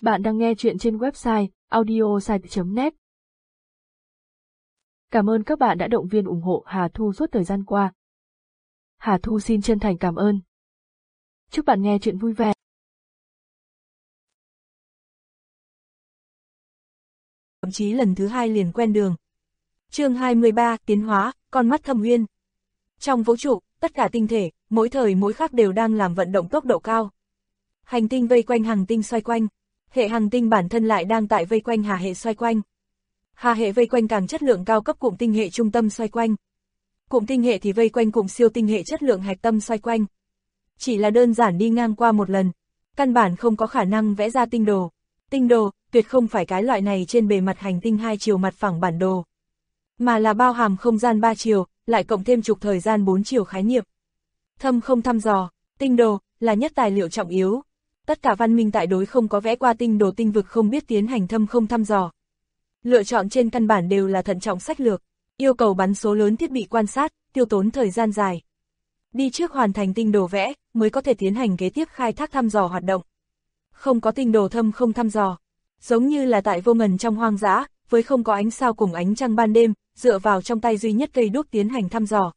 Bạn đang nghe chuyện trên website audiosite.net. Cảm ơn các bạn đã động viên ủng hộ Hà Thu suốt thời gian qua. Hà Thu xin chân thành cảm ơn. Chúc bạn nghe chuyện vui vẻ. Thậm chí lần thứ 2 liền quen đường. Chương 23, tiến hóa, con mắt thâm uyên. Trong vũ trụ, tất cả tinh thể, mỗi thời mỗi khắc đều đang làm vận động tốc độ cao. Hành tinh vây quanh hành tinh xoay quanh, hệ hành tinh bản thân lại đang tại vây quanh hà hệ xoay quanh. Hà hệ vây quanh càng chất lượng cao cấp cụm tinh hệ trung tâm xoay quanh. Cụm tinh hệ thì vây quanh cụm siêu tinh hệ chất lượng hạch tâm xoay quanh. Chỉ là đơn giản đi ngang qua một lần, căn bản không có khả năng vẽ ra tinh đồ. Tinh đồ, tuyệt không phải cái loại này trên bề mặt hành tinh 2 chiều mặt phẳng bản đồ, mà là bao hàm không gian 3 chiều, lại cộng thêm trục thời gian 4 chiều khái niệm. Thâm không thăm dò, tinh đồ, là nhất tài liệu trọng yếu. Tất cả văn minh tại đối không có vẽ qua tinh đồ tinh vực không biết tiến hành thâm không thăm dò. Lựa chọn trên căn bản đều là thận trọng sách lược, yêu cầu bắn số lớn thiết bị quan sát, tiêu tốn thời gian dài. Đi trước hoàn thành tinh đồ vẽ, mới có thể tiến hành kế tiếp khai thác thăm dò hoạt động. Không có tinh đồ thâm không thăm dò, giống như là tại vô ngần trong hoang dã, với không có ánh sao cùng ánh trăng ban đêm, dựa vào trong tay duy nhất cây đuốc tiến hành thăm dò.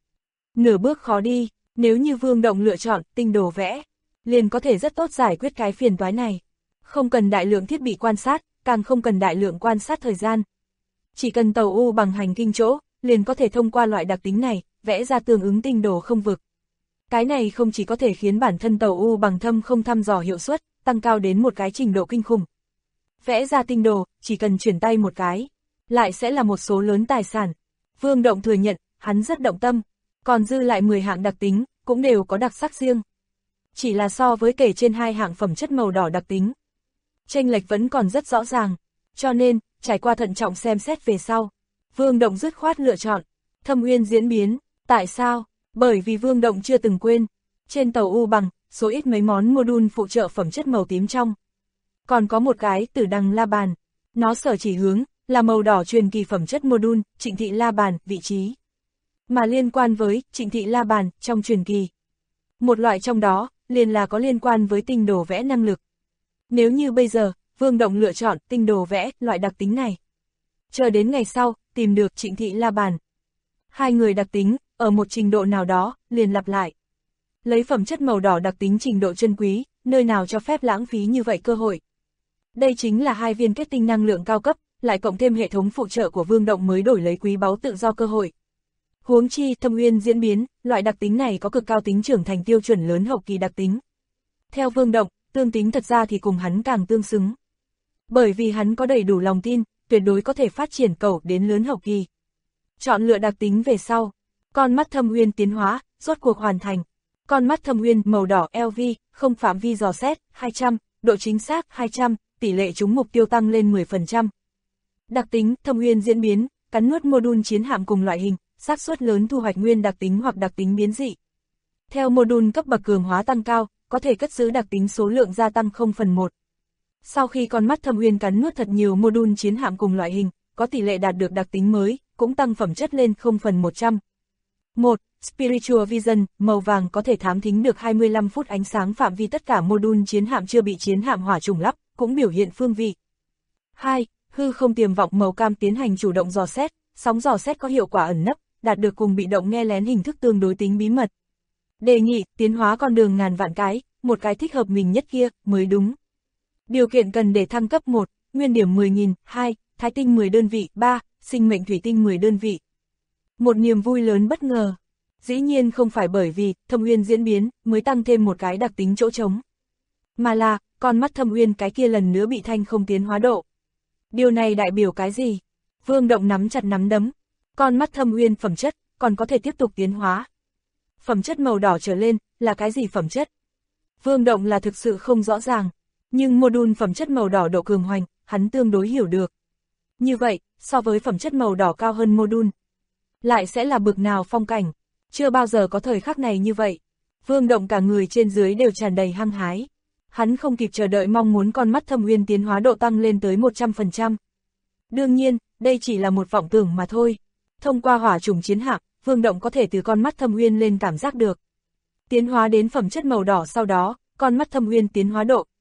Nửa bước khó đi, nếu như Vương Động lựa chọn tinh đồ vẽ, liền có thể rất tốt giải quyết cái phiền toái này. Không cần đại lượng thiết bị quan sát, càng không cần đại lượng quan sát thời gian. Chỉ cần tàu U bằng hành kinh chỗ, liền có thể thông qua loại đặc tính này, vẽ ra tương ứng tinh đồ không vực. Cái này không chỉ có thể khiến bản thân tàu U bằng thâm không thăm dò hiệu suất, tăng cao đến một cái trình độ kinh khủng. Vẽ ra tinh đồ, chỉ cần chuyển tay một cái, lại sẽ là một số lớn tài sản. Vương Động thừa nhận, hắn rất động tâm, còn dư lại 10 hạng đặc tính, cũng đều có đặc sắc riêng. Chỉ là so với kể trên 2 hạng phẩm chất màu đỏ đặc tính, chênh lệch vẫn còn rất rõ ràng, cho nên, trải qua thận trọng xem xét về sau, Vương Động dứt khoát lựa chọn thâm uyên diễn biến. Tại sao? Bởi vì Vương Động chưa từng quên, trên tàu U bằng, số ít mấy món module phụ trợ phẩm chất màu tím trong. Còn có một cái Tử Đằng La Bàn, nó sở chỉ hướng, là màu đỏ truyền kỳ phẩm chất module, Trịnh Thị La Bàn, vị trí. Mà liên quan với Trịnh Thị La Bàn, trong truyền kỳ. Một loại trong đó, liền là có liên quan với tinh đồ vẽ năng lực. Nếu như bây giờ, Vương Động lựa chọn tinh đồ vẽ, loại đặc tính này. Chờ đến ngày sau, tìm được Trịnh Thị La Bàn. Hai người đặc tính, ở một trình độ nào đó, liền lặp lại. Lấy phẩm chất màu đỏ đặc tính trình độ chân quý, nơi nào cho phép lãng phí như vậy cơ hội. Đây chính là 2 viên kết tinh năng lượng cao cấp, lại cộng thêm hệ thống phụ trợ của Vương Động mới đổi lấy quý báu tự do cơ hội. Huống chi thâm uyên diễn biến, loại đặc tính này có cực cao tính trưởng thành tiêu chuẩn lớn hậu kỳ đặc tính. Theo Vương Động, tương tính thật ra thì cùng hắn càng tương xứng. Bởi vì hắn có đầy đủ lòng tin, tuyệt đối có thể phát triển cẩu đến lớn hậu kỳ. Chọn lựa đặc tính về sau, con mắt thâm uyên tiến hóa, rốt cuộc hoàn thành. Con mắt thâm uyên màu đỏ LV, không phạm vi dò xét, 200, độ chính xác 200, tỷ lệ trúng mục tiêu tăng lên 10%. Đặc tính thâm uyên diễn biến, cắn nuốt module chiến hạm cùng loại hình, xác suất lớn thu hoạch nguyên đặc tính hoặc đặc tính biến dị. Theo module cấp bậc cường hóa tăng cao, có thể cất giữ đặc tính số lượng gia tăng 0/1. Sau khi con mắt thâm uyên cắn nuốt thật nhiều module chiến hạm cùng loại hình, có tỷ lệ đạt được đặc tính mới, cũng tăng phẩm chất lên 0/100. 1. Spiritual Vision, màu vàng có thể thám thính được 25 phút ánh sáng phạm vi tất cả module chiến hạm chưa bị chiến hạm hỏa trùng lắp, cũng biểu hiện phương vị. 2. Hư không tiềm vọng màu cam tiến hành chủ động dò xét, sóng dò xét có hiệu quả ẩn nấp, đạt được cùng bị động nghe lén hình thức tương đối tính bí mật. Đề nghị, tiến hóa con đường ngàn vạn cái, một cái thích hợp mình nhất kia, mới đúng. Điều kiện cần để thăng cấp 1, nguyên điểm 10.000, 2, thái tinh 10 đơn vị, 3, sinh mệnh thủy tinh 10 đơn vị. Một niềm vui lớn bất ngờ. Dĩ nhiên không phải bởi vì thâm uyên diễn biến mới tăng thêm một cái đặc tính chỗ trống, mà là con mắt thâm uyên cái kia lần nữa bị thanh không tiến hóa độ. Điều này đại biểu cái gì? Vương Động nắm chặt nắm đấm. Con mắt thâm uyên phẩm chất còn có thể tiếp tục tiến hóa. Phẩm chất màu đỏ trở lên là cái gì phẩm chất? Vương Động là thực sự không rõ ràng, nhưng module phẩm chất màu đỏ độ cường hoành, hắn tương đối hiểu được. Như vậy, so với phẩm chất màu đỏ cao hơn module, lại sẽ là bực nào phong cảnh? Chưa bao giờ có thời khắc này như vậy. Vương Động cả người trên dưới đều tràn đầy hăng hái. Hắn không kịp chờ đợi mong muốn con mắt thâm uyên tiến hóa độ tăng lên tới 100%. Đương nhiên, đây chỉ là một vọng tưởng mà thôi. Thông qua hỏa trùng chiến hạm, Vương Động có thể từ con mắt thâm uyên lên cảm giác được. Tiến hóa đến phẩm chất màu đỏ sau đó, con mắt thâm uyên tiến hóa độ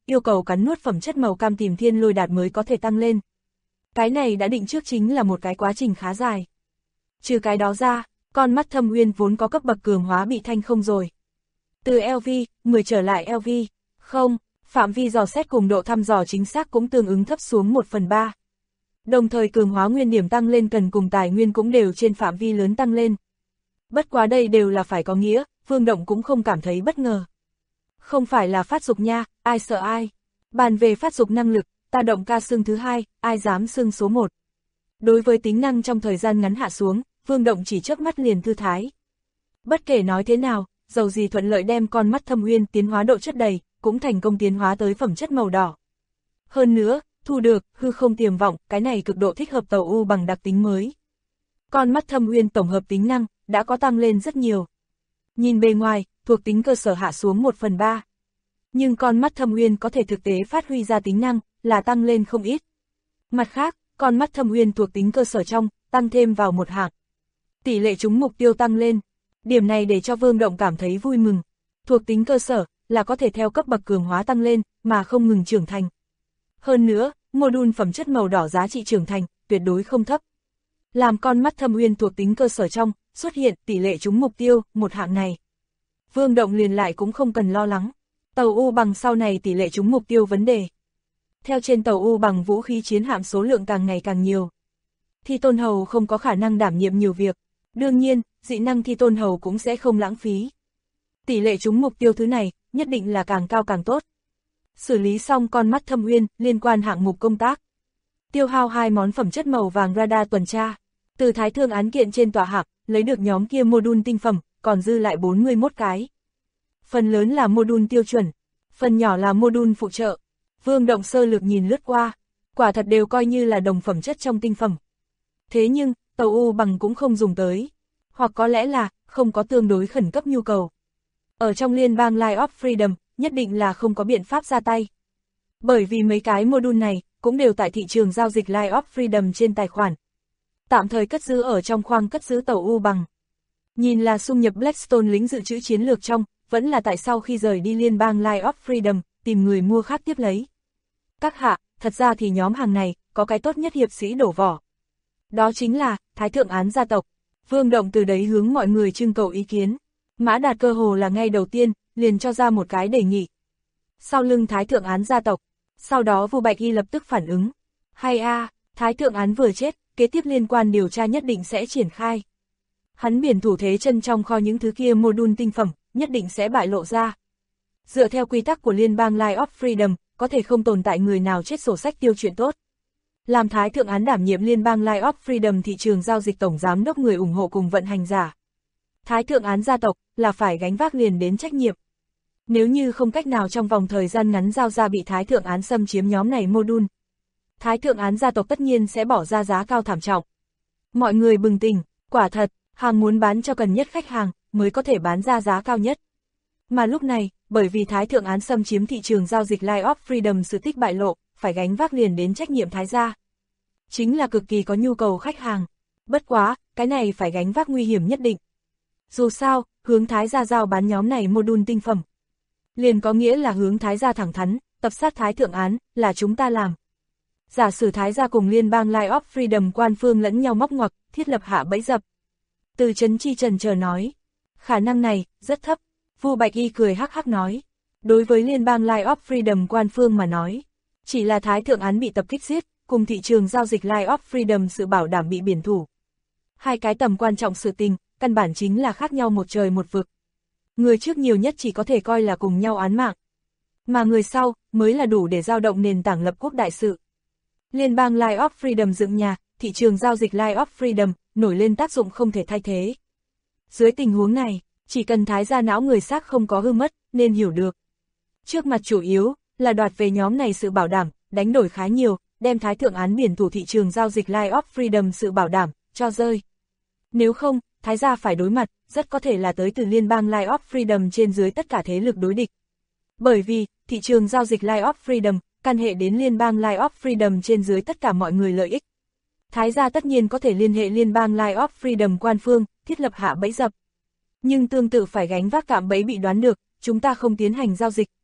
yêu cầu cắn nuốt phẩm chất màu cam tìm thiên lôi đạt mới có thể tăng lên. Cái này đã định trước chính là một cái quá trình khá dài. Trừ cái đó ra, con mắt Thâm Uyên vốn có cấp bậc cường hóa bị thanh không rồi. Từ LV, 10 trở lại LV, không, phạm vi dò xét cùng độ thăm dò chính xác cũng tương ứng thấp xuống 1/3. Đồng thời cường hóa nguyên điểm tăng lên cần cùng tài nguyên cũng đều trên phạm vi lớn tăng lên. Bất quá đây đều là phải có nghĩa, Vương Động cũng không cảm thấy bất ngờ. Không phải là phát dục nha, ai sợ ai. Bàn về phát dục năng lực, ta Động ca xương thứ 2, ai dám xương số 1. Đối với tính năng trong thời gian ngắn hạ xuống, Vương Động chỉ chớp mắt liền thư thái. Bất kể nói thế nào, dầu gì thuận lợi đem con mắt Thâm Uyên tiến hóa độ chất đầy, cũng thành công tiến hóa tới phẩm chất màu đỏ. Hơn nữa, thu được hư không tiềm vọng, cái này cực độ thích hợp tàu U bằng đặc tính mới. Con mắt Thâm Uyên tổng hợp tính năng đã có tăng lên rất nhiều. Nhìn bề ngoài, thuộc tính cơ sở hạ xuống 1/3. Nhưng con mắt Thâm Uyên có thể thực tế phát huy ra tính năng là tăng lên không ít. Mặt khác, con mắt Thâm Uyên thuộc tính cơ sở trong tăng thêm vào một hạng. Tỷ lệ trúng mục tiêu tăng lên. Điểm này để cho Vương Động cảm thấy vui mừng. Thuộc tính cơ sở là có thể theo cấp bậc cường hóa tăng lên mà không ngừng trưởng thành. Hơn nữa, module phẩm chất màu đỏ giá trị trưởng thành tuyệt đối không thấp. Làm con mắt Thâm Uyên thuộc tính cơ sở trong xuất hiện tỷ lệ trúng mục tiêu một hạng này. Vương Động liền lại cũng không cần lo lắng. Tàu U bằng sau này tỷ lệ trúng mục tiêu vấn đề. Theo trên tàu U bằng vũ khí chiến hạm số lượng càng ngày càng nhiều. Thi Tôn Hầu không có khả năng đảm nhiệm nhiều việc. Đương nhiên, dị năng Thi Tôn Hầu cũng sẽ không lãng phí. Tỷ lệ trúng mục tiêu thứ này, nhất định là càng cao càng tốt. Xử lý xong con mắt Thâm Uyên liên quan hạng mục công tác. Tiêu hao 2 món phẩm chất màu vàng radar tuần tra. Từ Thái Thương án kiện trên tòa hạng, lấy được nhóm kia module tinh phẩm, còn dư lại 41 cái. Phần lớn là module tiêu chuẩn, phần nhỏ là module phụ trợ. Vương Động sơ lược nhìn lướt qua, quả thật đều coi như là đồng phẩm chất trong tinh phẩm. Thế nhưng, tàu U bằng cũng không dùng tới, hoặc có lẽ là không có tương đối khẩn cấp nhu cầu. Ở trong liên bang Light of Freedom, nhất định là không có biện pháp ra tay. Bởi vì mấy cái module này cũng đều tại thị trường giao dịch Light of Freedom trên tài khoản. Tạm thời cất giữ ở trong khoang cất giữ tàu U bằng. Nhìn là xung nhập Blackstone lính dự trữ chiến lược trong, vẫn là tại sau khi rời đi liên bang Light of Freedom, tìm người mua khác tiếp lấy. Các hạ, thật ra thì nhóm hàng này, có cái tốt nhất hiệp sĩ đổ vỏ. Đó chính là, Thái Thượng án gia tộc. Vương Động từ đấy hướng mọi người trưng cầu ý kiến. Mã Đạt cơ hồ là ngay đầu tiên, liền cho ra một cái đề nghị. Sau lưng Thái Thượng án gia tộc, sau đó Vu Bạch Y lập tức phản ứng. Hay Thái Thượng án vừa chết, kế tiếp liên quan điều tra nhất định sẽ triển khai. Hắn biển thủ thế chân trong kho những thứ kia module tinh phẩm, nhất định sẽ bại lộ ra. Dựa theo quy tắc của liên bang Light of Freedom, có thể không tồn tại người nào chết sổ sách tiêu chuyện tốt. Làm Thái Thượng án đảm nhiệm liên bang Light of Freedom thị trường giao dịch tổng giám đốc người ủng hộ cùng vận hành giả. Thái Thượng án gia tộc là phải gánh vác liền đến trách nhiệm. Nếu như không cách nào trong vòng thời gian ngắn giao ra bị Thái Thượng án xâm chiếm nhóm này module, Thái Thượng án gia tộc tất nhiên sẽ bỏ ra giá cao thảm trọng. Mọi người bừng tỉnh, quả thật, hàng muốn bán cho cần nhất khách hàng mới có thể bán ra giá cao nhất. Mà lúc này, bởi vì Thái Thượng án xâm chiếm thị trường giao dịch Light of Freedom sự tích bại lộ, phải gánh vác liền đến trách nhiệm Thái gia. Chính là cực kỳ có nhu cầu khách hàng. Bất quá, cái này phải gánh vác nguy hiểm nhất định. Dù sao, hướng Thái gia giao bán nhóm này module tinh phẩm. Liền có nghĩa là hướng Thái gia thẳng thắn, tập sát Thái Thượng án, là chúng ta làm. Giả sử Thái gia cùng liên bang Light of Freedom quan phương lẫn nhau móc ngoặc, thiết lập hạ bẫy dập. Từ Trấn Chi trần chờ nói. Khả năng này, rất thấp. Vu Bạch Y cười hắc hắc nói. Đối với liên bang Light of Freedom quan phương mà nói, chỉ là Thái Thượng án bị tập kích giết, cùng thị trường giao dịch Light of Freedom sự bảo đảm bị biển thủ. Hai cái tầm quan trọng sự tình, căn bản chính là khác nhau một trời một vực. Người trước nhiều nhất chỉ có thể coi là cùng nhau án mạng. Mà người sau, mới là đủ để giao động nền tảng lập quốc đại sự. Liên bang Light of Freedom dựng nhà, thị trường giao dịch Light of Freedom, nổi lên tác dụng không thể thay thế. Dưới tình huống này, chỉ cần Thái gia não người xác không có hư mất, nên hiểu được. Trước mặt chủ yếu, là đoạt về nhóm này sự bảo đảm, đánh đổi khá nhiều, đem Thái Thượng án biển thủ thị trường giao dịch Light of Freedom sự bảo đảm, cho rơi. Nếu không, Thái gia phải đối mặt, rất có thể là tới từ liên bang Light of Freedom trên dưới tất cả thế lực đối địch. Bởi vì, thị trường giao dịch Light of Freedom, căn hệ đến liên bang Light of Freedom trên dưới tất cả mọi người lợi ích. Thái gia tất nhiên có thể liên hệ liên bang Light of Freedom quan phương, thiết lập hạ bẫy dập. Nhưng tương tự phải gánh vác cạm bẫy bị đoán được, chúng ta không tiến hành giao dịch,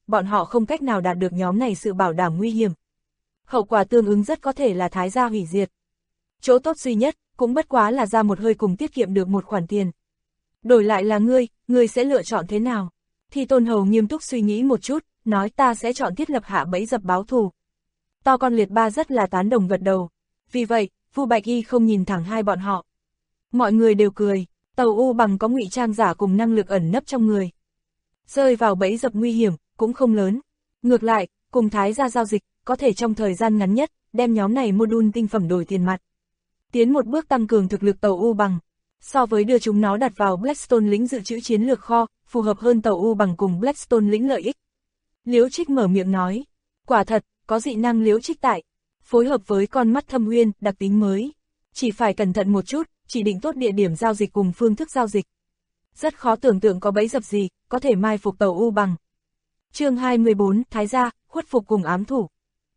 bọn họ không cách nào đạt được nhóm này sự bảo đảm nguy hiểm. Hậu quả tương ứng rất có thể là Thái gia hủy diệt. Chỗ tốt duy nhất, cũng bất quá là ra một hơi cùng tiết kiệm được một khoản tiền. Đổi lại là ngươi sẽ lựa chọn thế nào? Thì Tôn Hầu nghiêm túc suy nghĩ một chút, nói ta sẽ chọn thiết lập hạ bẫy dập báo thù. To Con Liệt Ba rất là tán đồng gật đầu. Vì vậy, Vu Bạch Y không nhìn thẳng hai bọn họ. Mọi người đều cười, Tàu U Bằng có ngụy trang giả cùng năng lực ẩn nấp trong người. Rơi vào bẫy dập nguy hiểm, cũng không lớn. Ngược lại, cùng Thái gia giao dịch, có thể trong thời gian ngắn nhất, đem nhóm này module tinh phẩm đổi tiền mặt. Tiến một bước tăng cường thực lực Tàu U Bằng. So với đưa chúng nó đặt vào Blackstone lĩnh dự trữ chiến lược kho, phù hợp hơn Tàu U Bằng cùng Blackstone lĩnh lợi ích. Liễu Trích mở miệng nói, quả thật, có dị năng Liễu Trích tại, phối hợp với con mắt thâm uyên, đặc tính mới. Chỉ phải cẩn thận một chút, chỉ định tốt địa điểm giao dịch cùng phương thức giao dịch. Rất khó tưởng tượng có bẫy dập gì, có thể mai phục Tàu U Bằng. Chương 24, Thái gia, khuất phục cùng ám thủ.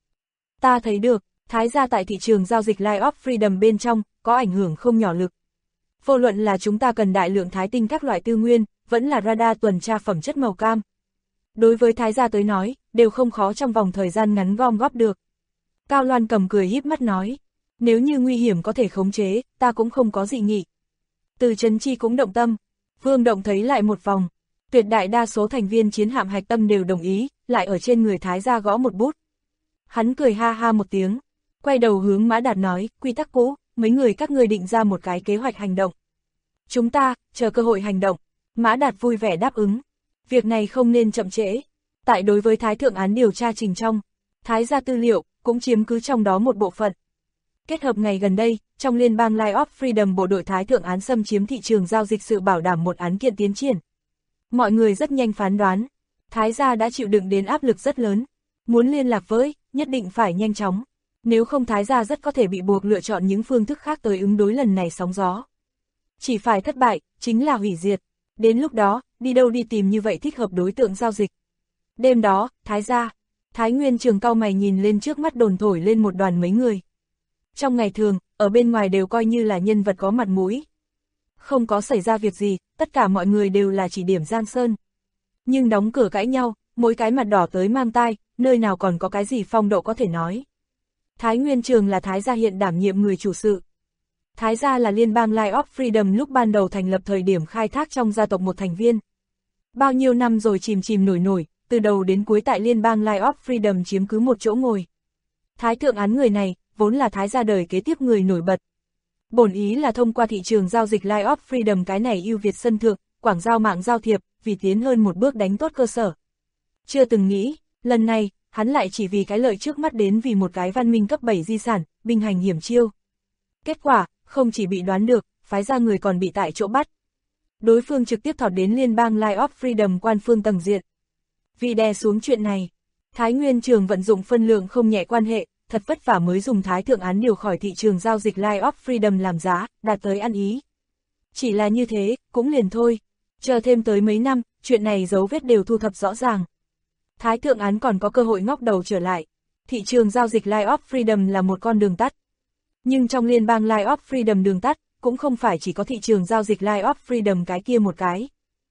Ta thấy được, Thái gia tại thị trường giao dịch Line of Freedom bên trong, có ảnh hưởng không nhỏ lực. Vô luận là chúng ta cần đại lượng thái tinh các loại tư nguyên, vẫn là radar tuần tra phẩm chất màu cam. Đối với Thái gia tới nói, đều không khó trong vòng thời gian ngắn gom góp được. Cao Loan cầm cười híp mắt nói, nếu như nguy hiểm có thể khống chế, ta cũng không có dị nghị. Từ Trấn Chi cũng động tâm, Vương Động thấy lại một vòng, tuyệt đại đa số thành viên chiến hạm hạch tâm đều đồng ý, lại ở trên người Thái gia gõ một bút. Hắn cười ha ha một tiếng, quay đầu hướng Mã Đạt nói, quy tắc cũ, mấy người các ngươi định ra một cái kế hoạch hành động. Chúng ta, chờ cơ hội hành động. Mã Đạt vui vẻ đáp ứng. Việc này không nên chậm trễ. Tại đối với Thái thượng án điều tra trình trong, Thái gia tư liệu, cũng chiếm cứ trong đó một bộ phận. Kết hợp ngày gần đây, trong liên bang Line of Freedom bộ đội Thái thượng án xâm chiếm thị trường giao dịch sự bảo đảm một án kiện tiến triển. Mọi người rất nhanh phán đoán, Thái gia đã chịu đựng đến áp lực rất lớn. Muốn liên lạc với, nhất định phải nhanh chóng. Nếu không Thái gia rất có thể bị buộc lựa chọn những phương thức khác tới ứng đối lần này sóng gió. Chỉ phải thất bại, chính là hủy diệt. Đến lúc đó, đi đâu đi tìm như vậy thích hợp đối tượng giao dịch. Đêm đó, Thái gia, Thái Nguyên Trường cau mày nhìn lên trước mắt đồn thổi lên một đoàn mấy người. Trong ngày thường, ở bên ngoài đều coi như là nhân vật có mặt mũi. Không có xảy ra việc gì, tất cả mọi người đều là chỉ điểm Giang Sơn. Nhưng đóng cửa cãi nhau, mỗi cái mặt đỏ tới mang tai, nơi nào còn có cái gì phong độ có thể nói. Thái Nguyên Trường là Thái gia hiện đảm nhiệm người chủ sự. Thái gia là liên bang Line of Freedom lúc ban đầu thành lập thời điểm khai thác trong gia tộc một thành viên. Bao nhiêu năm rồi chìm chìm nổi nổi, từ đầu đến cuối tại liên bang Line of Freedom chiếm cứ một chỗ ngồi. Thái thượng án người này, vốn là Thái gia đời kế tiếp người nổi bật. Bổn ý là thông qua thị trường giao dịch Line of Freedom cái này ưu việt sân thượng, quảng giao mạng giao thiệp, vì tiến hơn một bước đánh tốt cơ sở. Chưa từng nghĩ, lần này, hắn lại chỉ vì cái lợi trước mắt đến vì một cái văn minh cấp 7 di sản, binh hành hiểm chiêu. Kết quả, không chỉ bị đoán được, phái ra người còn bị tại chỗ bắt. Đối phương trực tiếp thọt đến liên bang Line of Freedom quan phương tầng diện. Vì đè xuống chuyện này, Thái Nguyên Trường vận dụng phân lượng không nhẹ quan hệ, thật vất vả mới dùng Thái thượng án điều khỏi thị trường giao dịch Line of Freedom làm giá, đạt tới ăn ý. Chỉ là như thế, cũng liền thôi. Chờ thêm tới mấy năm, chuyện này dấu vết đều thu thập rõ ràng. Thái thượng án còn có cơ hội ngóc đầu trở lại. Thị trường giao dịch Line of Freedom là một con đường tắt. Nhưng trong liên bang Line of Freedom đường tắt, cũng không phải chỉ có thị trường giao dịch Line of Freedom cái kia một cái.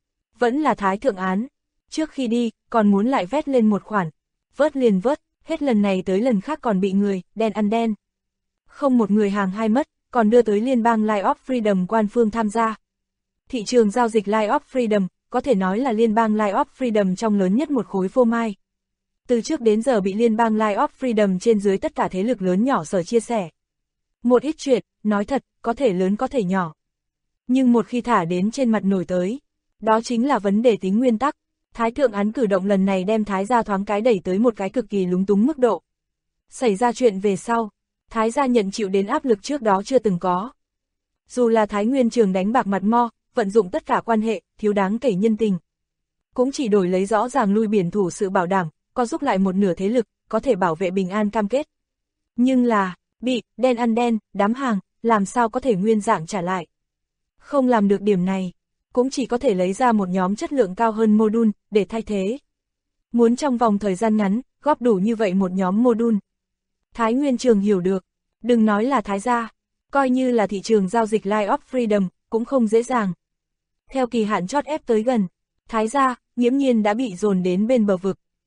Vẫn là Thái thượng án. Trước khi đi, còn muốn lại vét lên một khoản. Vớt liền vớt, hết lần này tới lần khác còn bị người, đen ăn đen. Không một người hàng hai mất, còn đưa tới liên bang Line of Freedom quan phương tham gia. Thị trường giao dịch Line of Freedom, có thể nói là liên bang Line of Freedom trong lớn nhất một khối phô mai. Từ trước đến giờ bị liên bang Line of Freedom trên dưới tất cả thế lực lớn nhỏ sở chia sẻ. Một ít chuyện, nói thật, có thể lớn có thể nhỏ. Nhưng một khi thả đến trên mặt nổi tới, đó chính là vấn đề tính nguyên tắc. Thái thượng án cử động lần này đem Thái gia thoáng cái đẩy tới một cái cực kỳ lúng túng mức độ. Xảy ra chuyện về sau, Thái gia nhận chịu đến áp lực trước đó chưa từng có. Dù là Thái Nguyên Trường đánh bạc mặt mo, vận dụng tất cả quan hệ, thiếu đáng kể nhân tình. Cũng chỉ đổi lấy rõ ràng lui biển thủ sự bảo đảm, có giúp lại một nửa thế lực, có thể bảo vệ bình an cam kết. Nhưng là, bị, đen ăn đen, đám hàng, làm sao có thể nguyên dạng trả lại. Không làm được điểm này, cũng chỉ có thể lấy ra một nhóm chất lượng cao hơn module, để thay thế. Muốn trong vòng thời gian ngắn, góp đủ như vậy một nhóm module. Thái Nguyên Trường hiểu được, đừng nói là Thái gia, coi như là thị trường giao dịch Line of Freedom, cũng không dễ dàng. Theo kỳ hạn chót ép tới gần, Thái gia, nghiễm nhiên đã bị dồn đến bên bờ vực.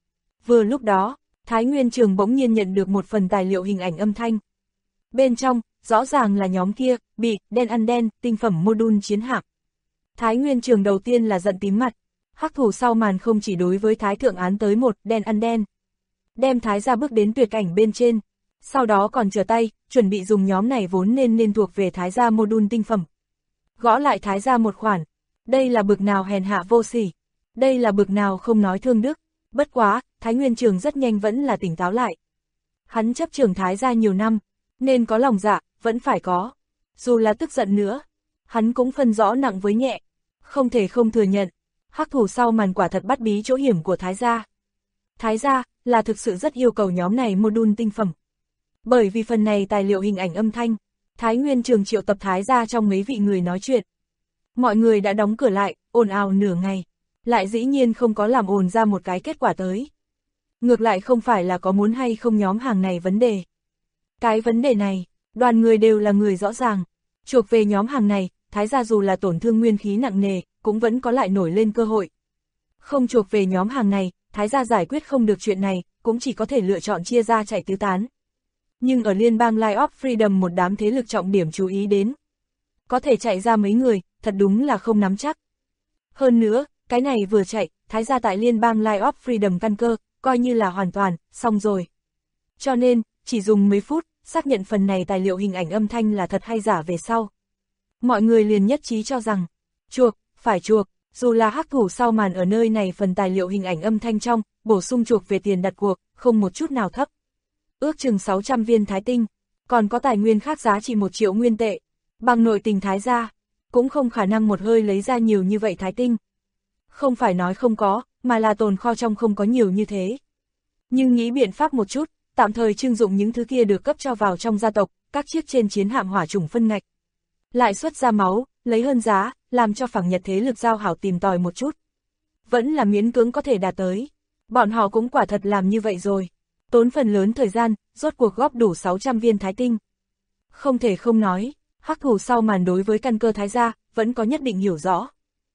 Vừa lúc đó, Thái Nguyên Trường bỗng nhiên nhận được một phần tài liệu hình ảnh âm thanh. Bên trong, rõ ràng là nhóm kia, bị đen ăn đen, tinh phẩm module chiến hạm. Thái Nguyên Trường đầu tiên là giận tím mặt, hắc thủ sau màn không chỉ đối với Thái Thượng Án tới một đen ăn đen. Đem Thái gia bước đến tuyệt cảnh bên trên, sau đó còn trở tay, chuẩn bị dùng nhóm này vốn nên thuộc về Thái gia module tinh phẩm. Gõ lại Thái gia một khoản, đây là bực nào hèn hạ vô sỉ, đây là bực nào không nói thương đức. Bất quá, Thái Nguyên Trường rất nhanh vẫn là tỉnh táo lại. Hắn chấp trưởng Thái gia nhiều năm, nên có lòng dạ, vẫn phải có. Dù là tức giận nữa, hắn cũng phân rõ nặng với nhẹ. Không thể không thừa nhận, hắc thủ sau màn quả thật bắt bí chỗ hiểm của Thái gia. Thái gia là thực sự rất yêu cầu nhóm này module tinh phẩm. Bởi vì phần này tài liệu hình ảnh âm thanh, Thái Nguyên Trường triệu tập Thái gia trong mấy vị người nói chuyện. Mọi người đã đóng cửa lại, ồn ào nửa ngày, lại dĩ nhiên không có làm ồn ra một cái kết quả tới. Ngược lại không phải là có muốn hay không nhóm hàng này vấn đề. Cái vấn đề này, đoàn người đều là người rõ ràng. Chuộc về nhóm hàng này, Thái gia dù là tổn thương nguyên khí nặng nề, cũng vẫn có lại nổi lên cơ hội. Không chuộc về nhóm hàng này, Thái gia giải quyết không được chuyện này, cũng chỉ có thể lựa chọn chia ra chạy tứ tán. Nhưng ở liên bang Light of Freedom một đám thế lực trọng điểm chú ý đến. Có thể chạy ra mấy người, thật đúng là không nắm chắc. Hơn nữa, cái này vừa chạy, Thái gia tại liên bang Light of Freedom căn cơ, coi như là hoàn toàn, xong rồi. Cho nên, chỉ dùng mấy phút, xác nhận phần này tài liệu hình ảnh âm thanh là thật hay giả về sau. Mọi người liền nhất trí cho rằng, chuộc, phải chuộc, dù là hắc thủ sau màn ở nơi này phần tài liệu hình ảnh âm thanh trong, bổ sung chuộc về tiền đặt cuộc, không một chút nào thấp. Ước chừng 600 viên thái tinh, còn có tài nguyên khác giá trị 1 triệu nguyên tệ. Bằng nội tình Thái gia, cũng không khả năng một hơi lấy ra nhiều như vậy thái tinh. Không phải nói không có, mà là tồn kho trong không có nhiều như thế. Nhưng nghĩ biện pháp một chút, tạm thời trưng dụng những thứ kia được cấp cho vào trong gia tộc, các chiếc trên chiến hạm hỏa chủng phân ngạch. Lại xuất ra máu, lấy hơn giá, làm cho phẳng Nhật thế lực giao hảo tìm tòi một chút. Vẫn là miễn cưỡng có thể đạt tới. Bọn họ cũng quả thật làm như vậy rồi. Tốn phần lớn thời gian, rốt cuộc góp đủ 600 viên thái tinh. Không thể không nói, hắc thủ sau màn đối với căn cơ Thái gia, vẫn có nhất định hiểu rõ.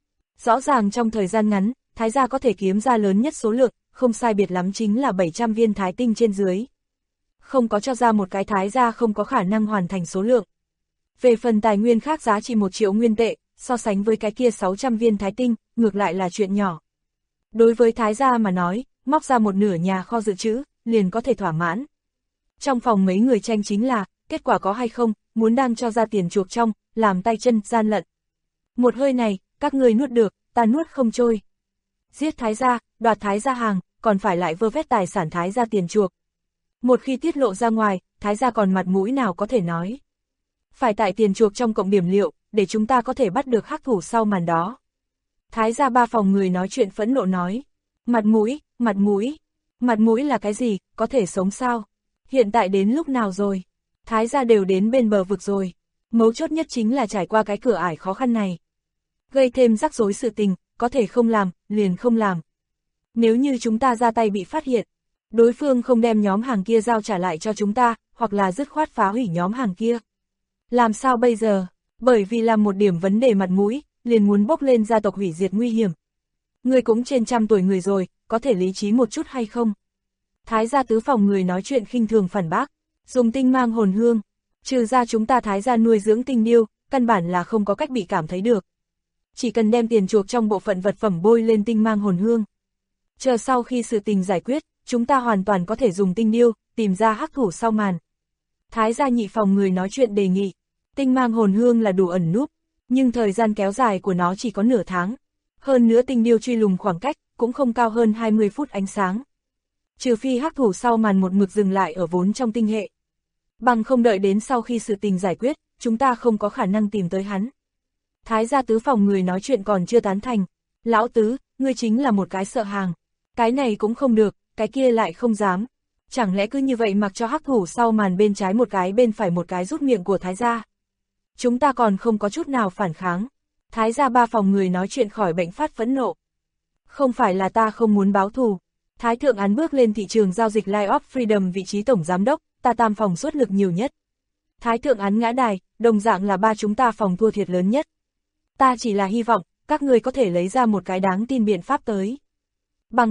Rõ ràng trong thời gian ngắn, Thái gia có thể kiếm ra lớn nhất số lượng, không sai biệt lắm chính là 700 viên thái tinh trên dưới. Không có cho ra một cái Thái gia không có khả năng hoàn thành số lượng. Về phần tài nguyên khác giá trị 1 triệu nguyên tệ, so sánh với cái kia 600 viên thái tinh, ngược lại là chuyện nhỏ. Đối với Thái gia mà nói, móc ra một nửa nhà kho dự trữ, liền có thể thỏa mãn. Trong phòng mấy người tranh chính là, kết quả có hay không, muốn đang cho ra tiền chuộc trong, làm tay chân, gian lận. Một hơi này, các người nuốt được, ta nuốt không trôi. Giết Thái gia, đoạt Thái gia hàng, còn phải lại vơ vét tài sản Thái gia tiền chuộc. Một khi tiết lộ ra ngoài, Thái gia còn mặt mũi nào có thể nói. Phải tại tiền chuộc trong cộng điểm liệu, để chúng ta có thể bắt được hắc thủ sau màn đó. Thái gia 3 phòng người nói chuyện phẫn nộ nói. Mặt mũi, mặt mũi. Mặt mũi là cái gì, có thể sống sao? Hiện tại đến lúc nào rồi? Thái gia đều đến bên bờ vực rồi. Mấu chốt nhất chính là trải qua cái cửa ải khó khăn này. Gây thêm rắc rối sự tình, có thể không làm, liền không làm. Nếu như chúng ta ra tay bị phát hiện, đối phương không đem nhóm hàng kia giao trả lại cho chúng ta, hoặc là dứt khoát phá hủy nhóm hàng kia. Làm sao bây giờ? Bởi vì là một điểm vấn đề mặt mũi, liền muốn bốc lên gia tộc hủy diệt nguy hiểm. Người cũng trên 100 tuổi người rồi, có thể lý trí một chút hay không? Thái gia tứ phòng người nói chuyện khinh thường phản bác, dùng tinh mang hồn hương, trừ ra chúng ta Thái gia nuôi dưỡng tinh điêu, căn bản là không có cách bị cảm thấy được. Chỉ cần đem tiền chuộc trong bộ phận vật phẩm bôi lên tinh mang hồn hương. Chờ sau khi sự tình giải quyết, chúng ta hoàn toàn có thể dùng tinh điêu, tìm ra hắc thủ sau màn. Thái gia nhị phòng người nói chuyện đề nghị, tinh mang hồn hương là đủ ẩn núp, nhưng thời gian kéo dài của nó chỉ có nửa tháng. Hơn nữa tinh điêu truy lùng khoảng cách, cũng không cao hơn 20 phút ánh sáng. Trừ phi hắc thủ sau màn một mực dừng lại ở vốn trong tinh hệ. Bằng không đợi đến sau khi sự tình giải quyết, chúng ta không có khả năng tìm tới hắn. Thái gia tứ phòng người nói chuyện còn chưa tán thành. Lão tứ, ngươi chính là một cái sợ hàng. Cái này cũng không được, cái kia lại không dám. Chẳng lẽ cứ như vậy mặc cho hắc thủ sau màn bên trái một cái bên phải một cái rút miệng của Thái gia. Chúng ta còn không có chút nào phản kháng. Thái gia 3 phòng người nói chuyện khỏi bệnh phát phẫn nộ. Không phải là ta không muốn báo thù. Thái thượng án bước lên thị trường giao dịch Light of Freedom vị trí tổng giám đốc, ta tam phòng xuất lực nhiều nhất. Thái thượng án ngã đài, đồng dạng là 3 chúng ta phòng thua thiệt lớn nhất. Ta chỉ là hy vọng, các người có thể lấy ra một cái đáng tin biện pháp tới. Bằng không,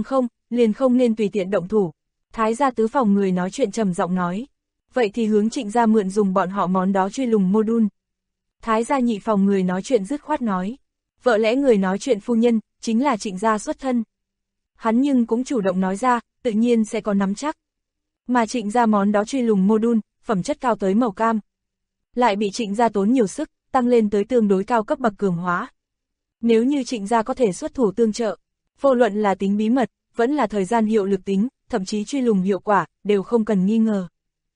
liền không nên tùy tiện động thủ. Thái gia tứ phòng người nói chuyện trầm giọng nói. Vậy thì hướng Trịnh gia mượn dùng bọn họ món đó truy lùng module. Thái gia nhị phòng người nói chuyện dứt khoát nói. Vợ lẽ người nói chuyện phu nhân, chính là Trịnh gia xuất thân. Hắn nhưng cũng chủ động nói ra, tự nhiên sẽ có nắm chắc. Mà Trịnh gia món đó truy lùng module, phẩm chất cao tới màu cam. Lại bị Trịnh gia tốn nhiều sức, tăng lên tới tương đối cao cấp bậc cường hóa. Nếu như Trịnh gia có thể xuất thủ tương trợ, vô luận là tính bí mật, vẫn là thời gian hiệu lực tính, thậm chí truy lùng hiệu quả, đều không cần nghi ngờ.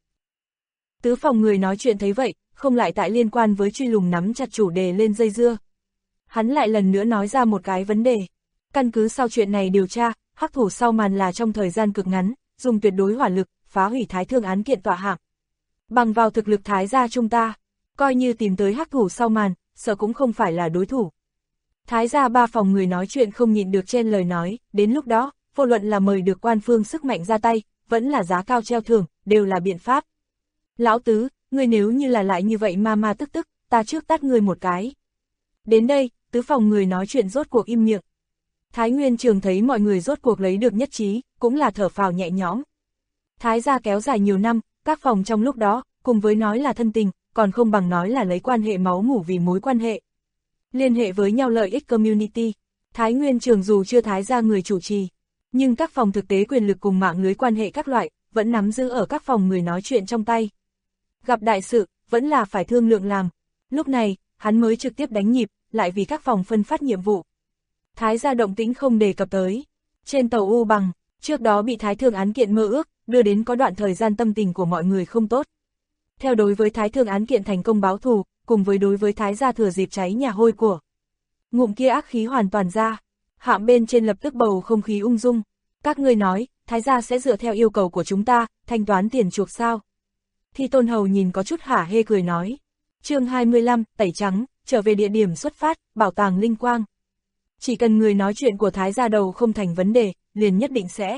Tứ phòng người nói chuyện thấy vậy, không lại tại liên quan với truy lùng nắm chặt chủ đề lên dây dưa. Hắn lại lần nữa nói ra một cái vấn đề. Căn cứ sau chuyện này điều tra, hắc thủ sau màn là trong thời gian cực ngắn, dùng tuyệt đối hỏa lực, phá hủy Thái Thương án kiện tọa hạng. Bằng vào thực lực Thái gia chúng ta, coi như tìm tới hắc thủ sau màn, sợ cũng không phải là đối thủ. Thái gia ba phòng người nói chuyện không nhịn được trên lời nói, đến lúc đó, vô luận là mời được quan phương sức mạnh ra tay, vẫn là giá cao treo thưởng, đều là biện pháp. Lão tứ, ngươi nếu như là lại như vậy ma tức, ta trước tát ngươi một cái. Đến đây, tứ phòng người nói chuyện rốt cuộc im miệng. Thái Nguyên Trường thấy mọi người rốt cuộc lấy được nhất trí, cũng là thở phào nhẹ nhõm. Thái gia kéo dài nhiều năm, các phòng trong lúc đó, cùng với nói là thân tình, còn không bằng nói là lấy quan hệ máu mủ vì mối quan hệ. Liên hệ với nhau lợi ích community, Thái Nguyên Trường dù chưa thái gia người chủ trì, nhưng các phòng thực tế quyền lực cùng mạng lưới quan hệ các loại, vẫn nắm giữ ở các phòng người nói chuyện trong tay. Gặp đại sự, vẫn là phải thương lượng làm. Lúc này, hắn mới trực tiếp đánh nhịp, lại vì các phòng phân phát nhiệm vụ. Thái gia động tĩnh không đề cập tới. Trên tàu U Bằng, trước đó bị Thái Thương án kiện mơ ước, đưa đến có đoạn thời gian tâm tình của mọi người không tốt. Theo đối với Thái Thương án kiện thành công báo thù, cùng với đối với Thái gia thừa dịp cháy nhà hôi của. Ngụm kia ác khí hoàn toàn ra, hạm bên trên lập tức bầu không khí ung dung. Các ngươi nói, Thái gia sẽ dựa theo yêu cầu của chúng ta, thanh toán tiền chuộc sao? Thi Tôn Hầu nhìn có chút hả hê cười nói. Chương 25, tẩy trắng, trở về địa điểm xuất phát, bảo tàng linh quang. Chỉ cần người nói chuyện của Thái gia đầu không thành vấn đề, liền nhất định sẽ.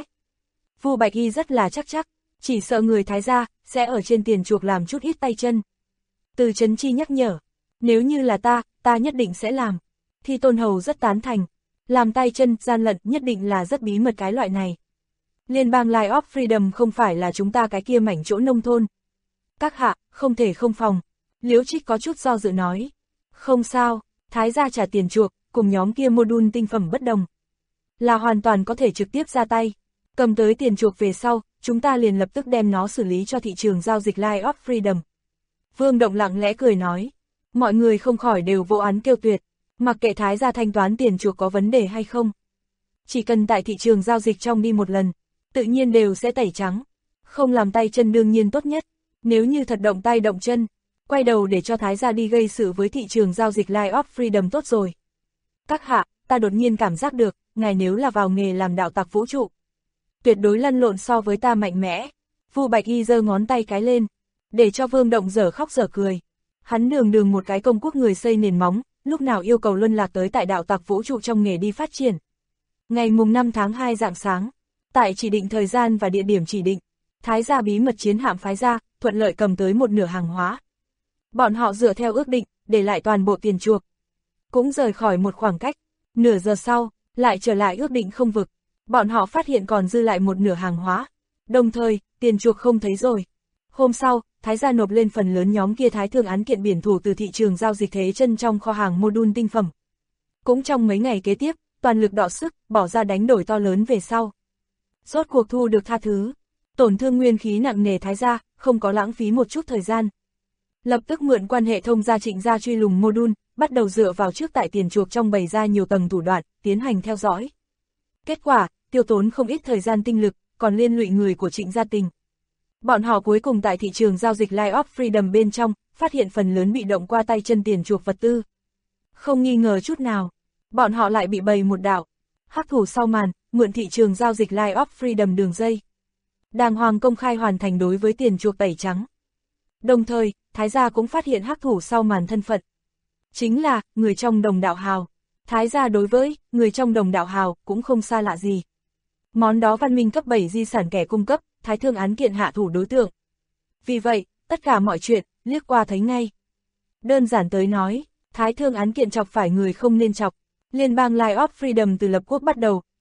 Vu Bạch Y rất là chắc, chỉ sợ người Thái gia sẽ ở trên tiền chuộc làm chút ít tay chân. Từ Trấn Chi nhắc nhở, nếu như là ta nhất định sẽ làm. Thi Tôn Hầu rất tán thành, làm tay chân, gian lận nhất định là rất bí mật cái loại này. Liên bang Line of Freedom không phải là chúng ta cái kia mảnh chỗ nông thôn. Các hạ, không thể không phòng. Liễu Trích có chút do dự nói. Không sao, Thái gia trả tiền chuộc, cùng nhóm kia module tinh phẩm bất đồng. Là hoàn toàn có thể trực tiếp ra tay. Cầm tới tiền chuộc về sau, chúng ta liền lập tức đem nó xử lý cho thị trường giao dịch Line of Freedom. Vương Động lặng lẽ cười nói. Mọi người không khỏi đều vô án kêu tuyệt. Mặc kệ Thái gia thanh toán tiền chuộc có vấn đề hay không. Chỉ cần tại thị trường giao dịch trong đi một lần, tự nhiên đều sẽ tẩy trắng. Không làm tay chân đương nhiên tốt nhất. Nếu như thật động tay động chân, quay đầu để cho Thái gia đi gây sự với thị trường giao dịch Line of Freedom tốt rồi. Các hạ, ta đột nhiên cảm giác được, ngài nếu là vào nghề làm đạo tặc vũ trụ, tuyệt đối lăn lộn so với ta mạnh mẽ. Vu Bạch Y giơ ngón tay cái lên, để cho Vương Động dở khóc dở cười. Hắn đường một cái công quốc người xây nền móng, lúc nào yêu cầu luân lạc tới tại đạo tặc vũ trụ trong nghề đi phát triển. Ngày mùng 5 tháng 2 rạng sáng, tại chỉ định thời gian và địa điểm chỉ định, Thái gia bí mật chiến hạm phái ra, thuận lợi cầm tới một nửa hàng hóa. Bọn họ dựa theo ước định, để lại toàn bộ tiền chuộc. Cũng rời khỏi một khoảng cách, nửa giờ sau, lại trở lại ước định không vực. Bọn họ phát hiện còn dư lại một nửa hàng hóa. Đồng thời, tiền chuộc không thấy rồi. Hôm sau, Thái gia nộp lên phần lớn nhóm kia Thái Thương án kiện biển thủ từ thị trường giao dịch thế chân trong kho hàng module tinh phẩm. Cũng trong mấy ngày kế tiếp, toàn lực đọ sức, bỏ ra đánh đổi to lớn về sau. Rốt cuộc thu được tha thứ. Tổn thương nguyên khí nặng nề Thái gia, không có lãng phí một chút thời gian. Lập tức mượn quan hệ thông gia Trịnh gia truy lùng module, bắt đầu dựa vào trước tại tiền chuộc trong bày ra nhiều tầng thủ đoạn, tiến hành theo dõi. Kết quả, tiêu tốn không ít thời gian tinh lực, còn liên lụy người của Trịnh gia Tình. Bọn họ cuối cùng tại thị trường giao dịch Line of Freedom bên trong, phát hiện phần lớn bị động qua tay chân tiền chuộc vật tư. Không nghi ngờ chút nào, bọn họ lại bị bày một đạo. Hắc thủ sau màn, mượn thị trường giao dịch Line of Freedom đường dây. Đàng hoàng công khai hoàn thành đối với tiền chuộc tẩy trắng. Đồng thời, Thái gia cũng phát hiện hắc thủ sau màn thân phận. Chính là, người trong đồng đạo hào. Thái gia đối với, người trong đồng đạo hào, cũng không xa lạ gì. Món đó văn minh cấp 7 di sản kẻ cung cấp, Thái Thương án kiện hạ thủ đối tượng. Vì vậy, tất cả mọi chuyện, liếc qua thấy ngay. Đơn giản tới nói, Thái Thương án kiện chọc phải người không nên chọc. Liên bang Line of Freedom từ lập quốc bắt đầu,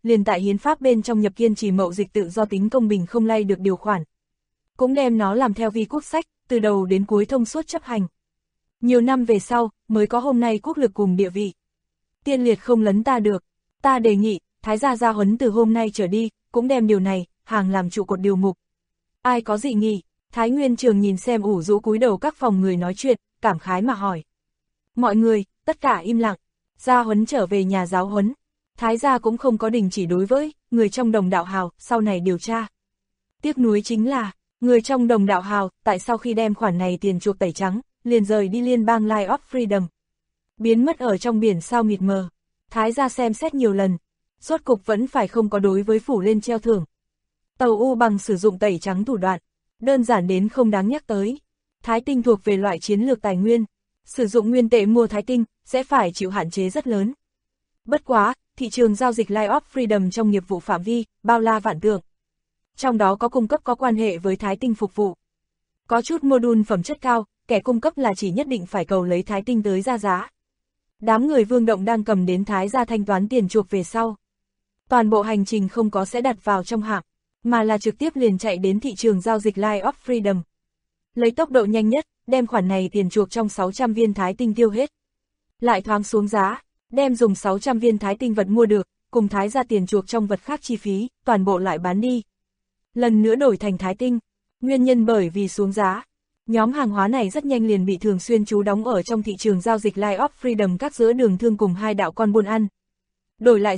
liền tại hiến pháp bên trong nhập kiên trì mậu dịch tự do tính công bình không lay được điều khoản. Cũng đem nó làm theo vi quốc sách, từ đầu đến cuối thông suốt chấp hành. Nhiều năm về sau, mới có hôm nay quốc lực cùng địa vị. Tiên liệt không lấn ta được. Ta đề nghị, Thái gia gia huấn từ hôm nay trở đi, cũng đem điều này, hàng làm trụ cột điều mục. Ai có dị nghị? Thái Nguyên Trường nhìn xem ủ rũ cúi đầu các phòng người nói chuyện, cảm khái mà hỏi. Mọi người, tất cả im lặng. Gia huấn trở về nhà giáo huấn. Thái gia cũng không có đình chỉ đối với người trong Đồng Đạo Hào, sau này điều tra. Tiếc nuối chính là, người trong Đồng Đạo Hào, tại sau khi đem khoản này tiền chuộc tẩy trắng, liền rời đi liên bang Line of Freedom. Biến mất ở trong biển sao mịt mờ. Thái gia xem xét nhiều lần, rốt cục vẫn phải không có đối với phủ lên treo thưởng. Tàu U bằng sử dụng tẩy trắng thủ đoạn, đơn giản đến không đáng nhắc tới. Thái tinh thuộc về loại chiến lược tài nguyên, sử dụng nguyên tệ mua thái tinh, sẽ phải chịu hạn chế rất lớn. Bất quá, thị trường giao dịch Line of Freedom trong nghiệp vụ phạm vi, bao la vạn tượng. Trong đó có cung cấp có quan hệ với thái tinh phục vụ. Có chút module phẩm chất cao, kẻ cung cấp là chỉ nhất định phải cầu lấy thái tinh tới ra giá. Đám người Vương Động đang cầm đến Thái gia thanh toán tiền chuộc về sau. Toàn bộ hành trình không có sẽ đặt vào trong hạng, mà là trực tiếp liền chạy đến thị trường giao dịch Line of Freedom. Lấy tốc độ nhanh nhất, đem khoản này tiền chuộc trong 600 viên thái tinh tiêu hết. Lại thoáng xuống giá, đem dùng 600 viên thái tinh vật mua được, cùng Thái gia tiền chuộc trong vật khác chi phí, toàn bộ lại bán đi. Lần nữa đổi thành thái tinh, nguyên nhân bởi vì xuống giá. Nhóm hàng hóa này rất nhanh liền bị thường xuyên trú đóng ở trong thị trường giao dịch Line of Freedom các giữa đường thương cùng hai đạo con buôn ăn. Đổi lại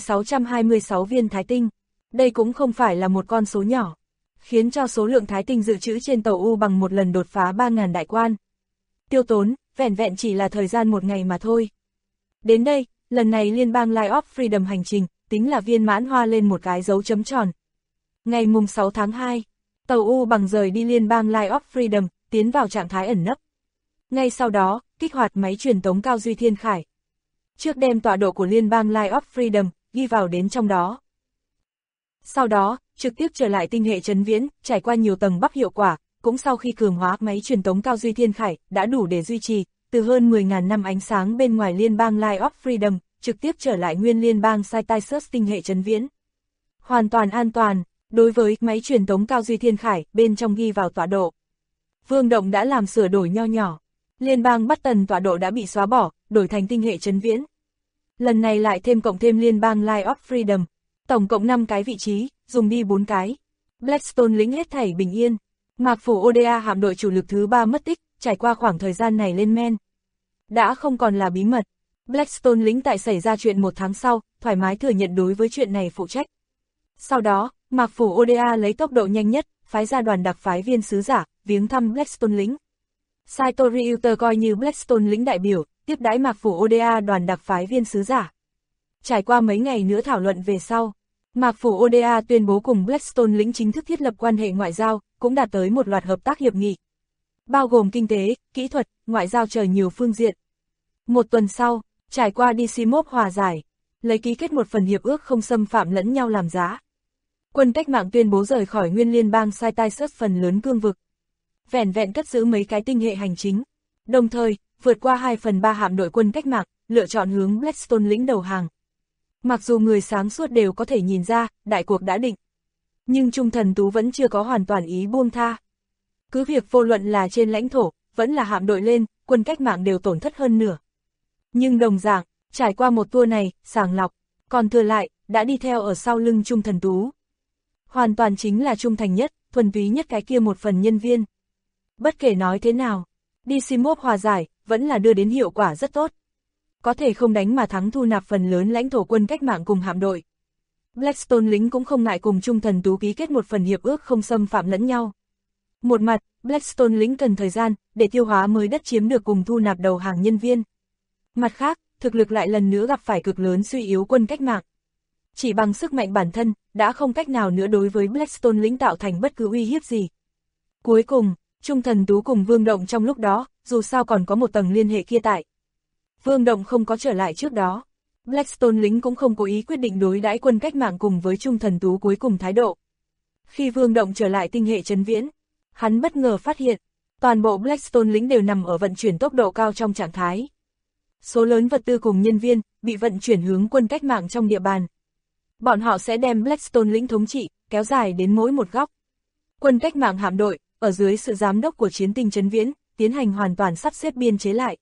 626 viên thái tinh, đây cũng không phải là một con số nhỏ, khiến cho số lượng thái tinh dự trữ trên tàu U bằng một lần đột phá 3.000 đại quan. Tiêu tốn, vẹn vẹn chỉ là thời gian một ngày mà thôi. Đến đây, lần này liên bang Line of Freedom hành trình, tính là viên mãn hoa lên một cái dấu chấm tròn. Ngày mùng 6 tháng 2, tàu U bằng rời đi liên bang Line of Freedom, tiến vào trạng thái ẩn nấp. Ngay sau đó, kích hoạt máy truyền tống cao duy thiên khải. Trước đem tọa độ của liên bang Line of Freedom, ghi vào đến trong đó. Sau đó, trực tiếp trở lại tinh hệ trấn viễn, trải qua nhiều tầng bắp hiệu quả, cũng sau khi cường hóa máy truyền tống cao duy thiên khải, đã đủ để duy trì, từ hơn 10.000 năm ánh sáng bên ngoài liên bang Line of Freedom, trực tiếp trở lại nguyên liên bang Cytisus tinh hệ trấn viễn. Hoàn toàn an toàn, đối với máy truyền tống cao duy thiên khải, bên trong ghi vào tọa độ. Vương Động đã làm sửa đổi nho nhỏ. Liên bang Bắc Tần tọa độ đã bị xóa bỏ, đổi thành tinh hệ trấn viễn. Lần này lại cộng thêm liên bang Line of Freedom. Tổng cộng 5 cái vị trí, dùng đi 4 cái. Blackstone lính hết thảy bình yên. Mạc phủ Oda hạm đội chủ lực thứ 3 mất tích, trải qua khoảng thời gian này lên men. Đã không còn là bí mật. Blackstone lính tại xảy ra chuyện 1 tháng sau, thoải mái thừa nhận đối với chuyện này phụ trách. Sau đó, Mạc phủ Oda lấy tốc độ nhanh nhất, phái ra đoàn đặc phái viên sứ giả, viếng thăm Blackstone lính. Saitori Uter coi như Blackstone lính đại biểu, tiếp đãi Mạc phủ Oda đoàn đặc phái viên sứ giả. Trải qua mấy ngày nữa thảo luận về sau, Mạc phủ Oda tuyên bố cùng Blackstone lính chính thức thiết lập quan hệ ngoại giao, cũng đạt tới một loạt hợp tác hiệp nghị. Bao gồm kinh tế, kỹ thuật, ngoại giao chờ nhiều phương diện. Một tuần sau, trải qua Decimop hòa giải, lấy ký kết một phần hiệp ước không xâm phạm lẫn nhau làm giá. Quân cách mạng tuyên bố rời khỏi nguyên liên bang Cytisus phần lớn cương vực. Vẻn vẹn cất giữ mấy cái tinh hệ hành chính. Đồng thời, vượt qua 2/3 hạm đội quân cách mạng, lựa chọn hướng Blackstone lĩnh đầu hàng. Mặc dù người sáng suốt đều có thể nhìn ra, đại cuộc đã định. Nhưng Trung Thần Tú vẫn chưa có hoàn toàn ý buông tha. Cứ việc vô luận là trên lãnh thổ, vẫn là hạm đội lên, quân cách mạng đều tổn thất hơn nửa. Nhưng đồng dạng, trải qua một tour này, sàng lọc, còn thừa lại, đã đi theo ở sau lưng Trung Thần Tú. Hoàn toàn chính là trung thành nhất, thuần túy nhất cái kia một phần nhân viên. Bất kể nói thế nào, Decimop hòa giải, vẫn là đưa đến hiệu quả rất tốt. Có thể không đánh mà thắng thu nạp phần lớn lãnh thổ quân cách mạng cùng hạm đội. Blackstone lính cũng không ngại cùng Trung Thần Tú ký kết một phần hiệp ước không xâm phạm lẫn nhau. Một mặt, Blackstone lính cần thời gian, để tiêu hóa mới đất chiếm được cùng thu nạp đầu hàng nhân viên. Mặt khác, thực lực lại lần nữa gặp phải cực lớn suy yếu quân cách mạng. Chỉ bằng sức mạnh bản thân, đã không cách nào nữa đối với Blackstone lính tạo thành bất cứ uy hiếp gì. Cuối cùng, Trung Thần Tú cùng Vương Động trong lúc đó, dù sao còn có một tầng liên hệ kia tại. Vương Động không có trở lại trước đó. Blackstone lính cũng không cố ý quyết định đối đãi quân cách mạng cùng với Trung Thần Tú cuối cùng thái độ. Khi Vương Động trở lại tinh hệ trấn viễn, hắn bất ngờ phát hiện, toàn bộ Blackstone lính đều nằm ở vận chuyển tốc độ cao trong trạng thái. Số lớn vật tư cùng nhân viên, bị vận chuyển hướng quân cách mạng trong địa bàn. Bọn họ sẽ đem Blackstone lĩnh thống trị, kéo dài đến mỗi một góc. Quân cách mạng hạm đội, ở dưới sự giám đốc của chiến tinh Trấn Viễn, tiến hành hoàn toàn sắp xếp biên chế lại.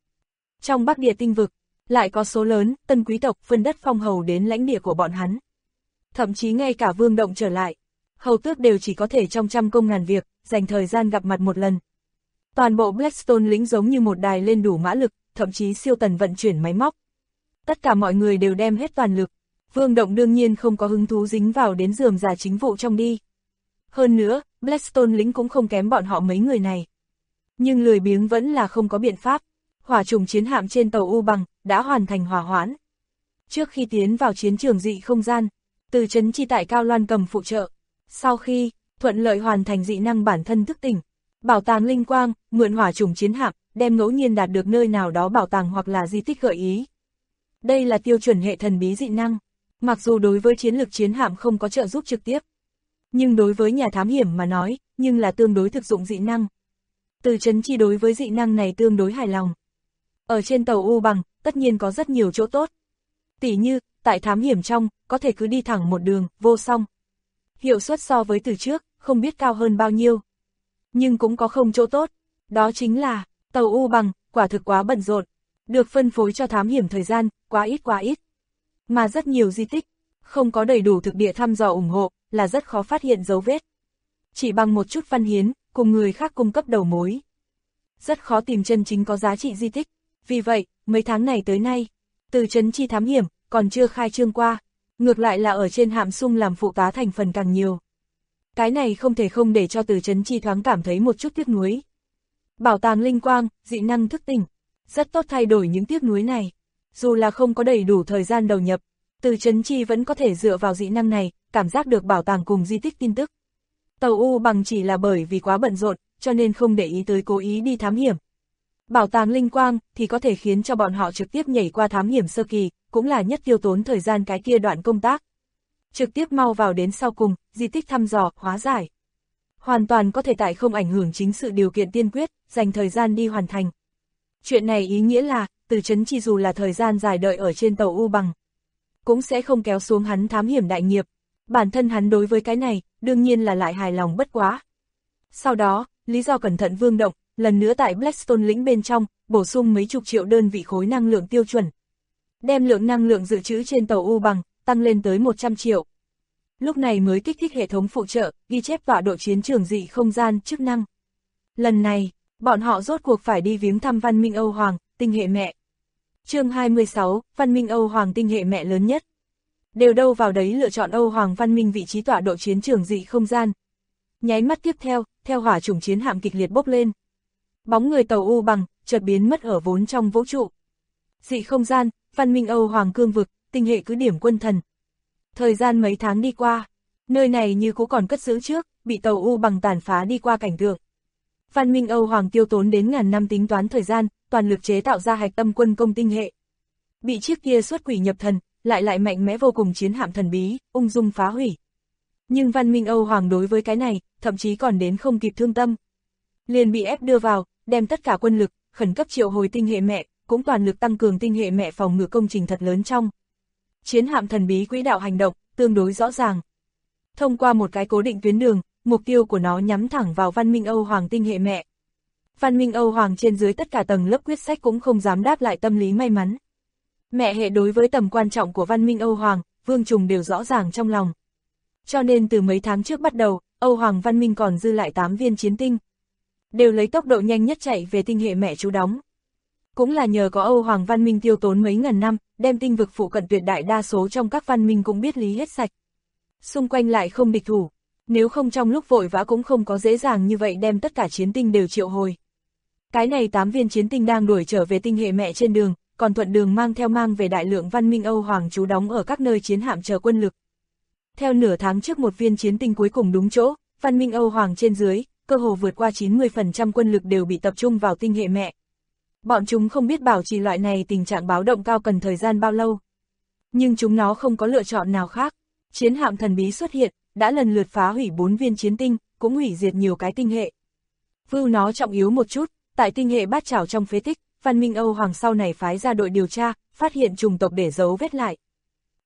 Trong Bắc Địa tinh vực, lại có số lớn, tân quý tộc phân đất phong hầu đến lãnh địa của bọn hắn. Thậm chí ngay cả vương động trở lại, hầu tước đều chỉ có thể trong trăm công ngàn việc, dành thời gian gặp mặt một lần. Toàn bộ Blackstone lĩnh giống như một đài lên đủ mã lực, thậm chí siêu tần vận chuyển máy móc. Tất cả mọi người đều đem hết toàn lực. Vương động đương nhiên không có hứng thú dính vào đến rườm rà chính vụ trong đi. Hơn nữa, Blackstone lĩnh cũng không kém bọn họ mấy người này. Nhưng lười biếng vẫn là không có biện pháp. Hỏa trùng chiến hạm trên tàu U Bằng đã hoàn thành hỏa hoãn. Trước khi tiến vào chiến trường dị không gian, Từ Trấn Chi tại Cao Loan cầm phụ trợ. Sau khi thuận lợi hoàn thành dị năng bản thân thức tỉnh, bảo tàng linh quang, mượn hỏa trùng chiến hạm, đem ngẫu nhiên đạt được nơi nào đó bảo tàng hoặc là di tích gợi ý. Đây là tiêu chuẩn hệ thần bí dị năng. Mặc dù đối với chiến lược chiến hạm không có trợ giúp trực tiếp, nhưng đối với nhà thám hiểm mà nói, nhưng là tương đối thực dụng dị năng. Từ Trấn Chi đối với dị năng này tương đối hài lòng. Ở trên tàu U Bằng, tất nhiên có rất nhiều chỗ tốt. Tỉ như, tại thám hiểm trong, có thể cứ đi thẳng một đường, vô song. Hiệu suất so với từ trước, không biết cao hơn bao nhiêu. Nhưng cũng có không chỗ tốt. Đó chính là, tàu U Bằng, quả thực quá bận rộn. Được phân phối cho thám hiểm thời gian, quá ít. Mà rất nhiều di tích, không có đầy đủ thực địa thăm dò ủng hộ, là rất khó phát hiện dấu vết. Chỉ bằng một chút văn hiến, cùng người khác cung cấp đầu mối. Rất khó tìm chân chính có giá trị di tích. Vì vậy, mấy tháng này tới nay, Từ Trấn Chi thám hiểm, còn chưa khai trương qua. Ngược lại là ở trên hạm sung làm phụ tá thành phần càng nhiều. Cái này không thể không để cho Từ Trấn Chi thoáng cảm thấy một chút tiếc nuối. Bảo tàng linh quang, dị năng thức tỉnh, rất tốt thay đổi những tiếc nuối này. Dù là không có đầy đủ thời gian đầu nhập, Từ Trấn Chi vẫn có thể dựa vào dị năng này, cảm giác được bảo tàng cùng di tích tin tức. Tàu U Bằng chỉ là bởi vì quá bận rộn, cho nên không để ý tới cố ý đi thám hiểm. Bảo tàng linh quang thì có thể khiến cho bọn họ trực tiếp nhảy qua thám hiểm sơ kỳ, cũng là nhất tiêu tốn thời gian cái kia đoạn công tác. Trực tiếp mau vào đến sau cùng, di tích thăm dò, hóa giải. Hoàn toàn có thể tại không ảnh hưởng chính sự điều kiện tiên quyết, dành thời gian đi hoàn thành. Chuyện này ý nghĩa là, Từ Trấn Chi dù là thời gian dài đợi ở trên tàu U Bằng, cũng sẽ không kéo xuống hắn thám hiểm đại nghiệp. Bản thân hắn đối với cái này, đương nhiên là lại hài lòng bất quá. Sau đó, lý do cẩn thận vương động, lần nữa tại Blackstone lĩnh bên trong, bổ sung mấy chục triệu đơn vị khối năng lượng tiêu chuẩn. Đem lượng năng lượng dự trữ trên tàu U Bằng, tăng lên tới 100 triệu. Lúc này mới kích thích hệ thống phụ trợ, ghi chép tọa độ chiến trường dị không gian, chức năng. Lần này, bọn họ rốt cuộc phải đi viếng thăm văn minh Âu Hoàng, tinh hệ mẹ. Chương 26, văn minh Âu Hoàng tinh hệ mẹ lớn nhất. Đều đâu vào đấy lựa chọn Âu Hoàng văn minh vị trí tọa độ chiến trường dị không gian. Nháy mắt tiếp theo hỏa chủng chiến hạm kịch liệt bốc lên. Bóng người tàu U Bằng, chợt biến mất ở vốn trong vũ trụ. Dị không gian, văn minh Âu Hoàng cương vực, tinh hệ cứ điểm quân thần. Thời gian mấy tháng đi qua, nơi này như cũ còn cất giữ trước, bị tàu U Bằng tàn phá đi qua cảnh tượng. Văn minh Âu Hoàng tiêu tốn đến ngàn năm tính toán thời gian, toàn lực chế tạo ra hạch tâm quân công tinh hệ. Bị chiếc kia xuất quỷ nhập thần, lại mạnh mẽ vô cùng chiến hạm thần bí, ung dung phá hủy. Nhưng văn minh Âu Hoàng đối với cái này, thậm chí còn đến không kịp thương tâm. Liền bị ép đưa vào, đem tất cả quân lực, khẩn cấp triệu hồi tinh hệ mẹ, cũng toàn lực tăng cường tinh hệ mẹ phòng ngự công trình thật lớn trong. Chiến hạm thần bí quỹ đạo hành động, tương đối rõ ràng. Thông qua một cái cố định tuyến đường, mục tiêu của nó nhắm thẳng vào văn minh Âu Hoàng tinh hệ mẹ. Văn minh Âu Hoàng trên dưới tất cả tầng lớp quyết sách cũng không dám đáp lại tâm lý may mắn. Mẹ hệ đối với tầm quan trọng của văn minh Âu Hoàng, Vương Trùng đều rõ ràng trong lòng. Cho nên từ mấy tháng trước bắt đầu, Âu Hoàng văn minh còn dư lại 8 viên chiến tinh. Đều lấy tốc độ nhanh nhất chạy về tinh hệ mẹ trú đóng. Cũng là nhờ có Âu Hoàng văn minh tiêu tốn mấy ngàn năm, đem tinh vực phụ cận tuyệt đại đa số trong các văn minh cũng biết lý hết sạch. Xung quanh lại không địch thủ, nếu không trong lúc vội vã cũng không có dễ dàng như vậy đem tất cả chiến tinh đều triệu hồi. Cái này 8 viên chiến tinh đang đuổi trở về tinh hệ mẹ trên đường, còn thuận đường mang về đại lượng văn minh Âu Hoàng trú đóng ở các nơi chiến hạm chờ quân lực. Theo nửa tháng trước một viên chiến tinh cuối cùng đúng chỗ, văn minh Âu Hoàng trên dưới, cơ hồ vượt qua 90% quân lực đều bị tập trung vào tinh hệ mẹ. Bọn chúng không biết bảo trì loại này tình trạng báo động cao cần thời gian bao lâu. Nhưng chúng nó không có lựa chọn nào khác. Chiến hạm thần bí xuất hiện, đã lần lượt phá hủy 4 viên chiến tinh, cũng hủy diệt nhiều cái tinh hệ. Vưu nó trọng yếu một chút, tại tinh hệ bát chảo trong phế tích, văn minh Âu Hoàng sau này phái ra đội điều tra, phát hiện chủng tộc để giấu vết lại.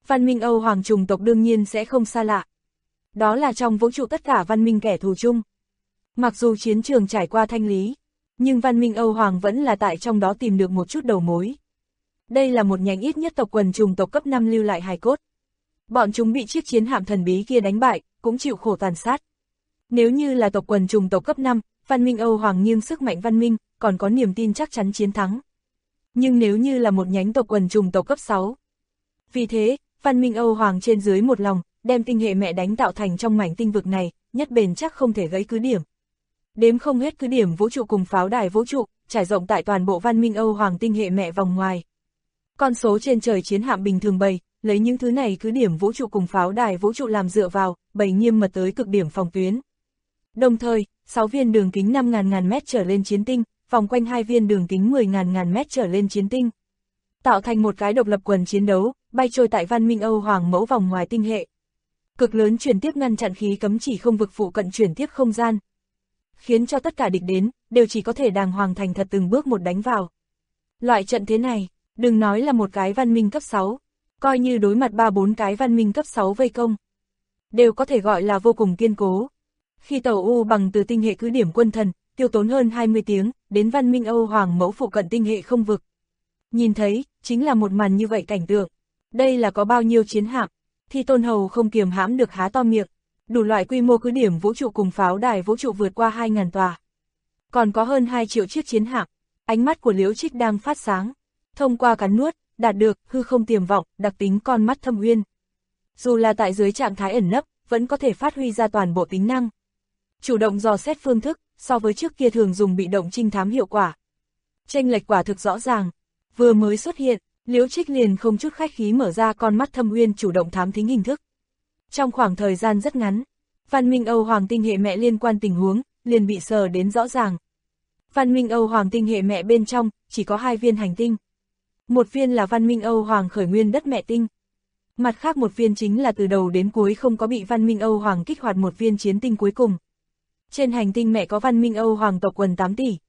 Văn minh Âu Hoàng chủng tộc đương nhiên sẽ không xa lạ. Đó là trong vũ trụ tất cả văn minh kẻ thù chung. Mặc dù chiến trường trải qua thanh lý, nhưng văn minh Âu Hoàng vẫn là tại trong đó tìm được một chút đầu mối. Đây là một nhánh ít nhất tộc quần chủng tộc cấp 5 lưu lại hài cốt. Bọn chúng bị chiếc chiến hạm thần bí kia đánh bại, cũng chịu khổ tàn sát. Nếu như là tộc quần chủng tộc cấp 5, văn minh Âu Hoàng nghiêng sức mạnh văn minh, còn có niềm tin chắc chắn chiến thắng. Nhưng nếu như là một nhánh tộc quần chủng tộc cấp 6. Vì thế, văn minh Âu Hoàng trên dưới một lòng, đem tinh hệ mẹ đánh tạo thành trong mảnh tinh vực này, nhất bền chắc không thể gãy cứ điểm. Đếm không hết cứ điểm vũ trụ cùng pháo đài vũ trụ, trải rộng tại toàn bộ văn minh Âu Hoàng tinh hệ mẹ vòng ngoài. Con số trên trời chiến hạm bình thường bày, lấy những thứ này cứ điểm vũ trụ cùng pháo đài vũ trụ làm dựa vào, bày nghiêm mật tới cực điểm phòng tuyến. Đồng thời, 6 viên đường kính 5.000 mét trở lên chiến tinh, vòng quanh 2 viên đường kính 10.000 mét trở lên chiến tinh. Tạo thành một cái độc lập quần chiến đấu, bay trôi tại văn minh Âu Hoàng mẫu vòng ngoài tinh hệ. Cực lớn chuyển tiếp ngăn chặn khí cấm chỉ không vực phụ cận chuyển tiếp không gian. Khiến cho tất cả địch đến, đều chỉ có thể đàng hoàng thành thật từng bước một đánh vào. Loại trận thế này, đừng nói là một cái văn minh cấp 6, coi như đối mặt 3-4 cái văn minh cấp 6 vây công, đều có thể gọi là vô cùng kiên cố. Khi tàu U bằng từ tinh hệ cứ điểm quân thần, tiêu tốn hơn 20 tiếng, đến văn minh Âu Hoàng mẫu phụ cận tinh hệ không vực. Nhìn thấy, chính là một màn như vậy cảnh tượng. Đây là có bao nhiêu chiến hạm, thì Tôn Hầu không kiềm hãm được há to miệng. Đủ loại quy mô cứ điểm vũ trụ cùng pháo đài vũ trụ vượt qua 2.000 tòa. Còn có hơn 2 triệu chiếc chiến hạm. Ánh mắt của Liễu Trích đang phát sáng. Thông qua cắn nuốt, đạt được hư không tiềm vọng, đặc tính con mắt thâm uyên. Dù là tại dưới trạng thái ẩn nấp, vẫn có thể phát huy ra toàn bộ tính năng. Chủ động dò xét phương thức, so với trước kia thường dùng bị động trinh thám hiệu quả. Chênh lệch quả thực rõ ràng. Vừa mới xuất hiện, Liễu Trích liền không chút khách khí mở ra con mắt thâm uyên chủ động thám thính hình thức. Trong khoảng thời gian rất ngắn, văn minh Âu Hoàng tinh hệ mẹ liên quan tình huống, liền bị sờ đến rõ ràng. Văn minh Âu Hoàng tinh hệ mẹ bên trong, chỉ có 2 viên hành tinh. Một viên là văn minh Âu Hoàng khởi nguyên đất mẹ tinh. Mặt khác một viên chính là từ đầu đến cuối không có bị văn minh Âu Hoàng kích hoạt một viên chiến tinh cuối cùng. Trên hành tinh mẹ có văn minh Âu Hoàng tộc quần 8 tỷ.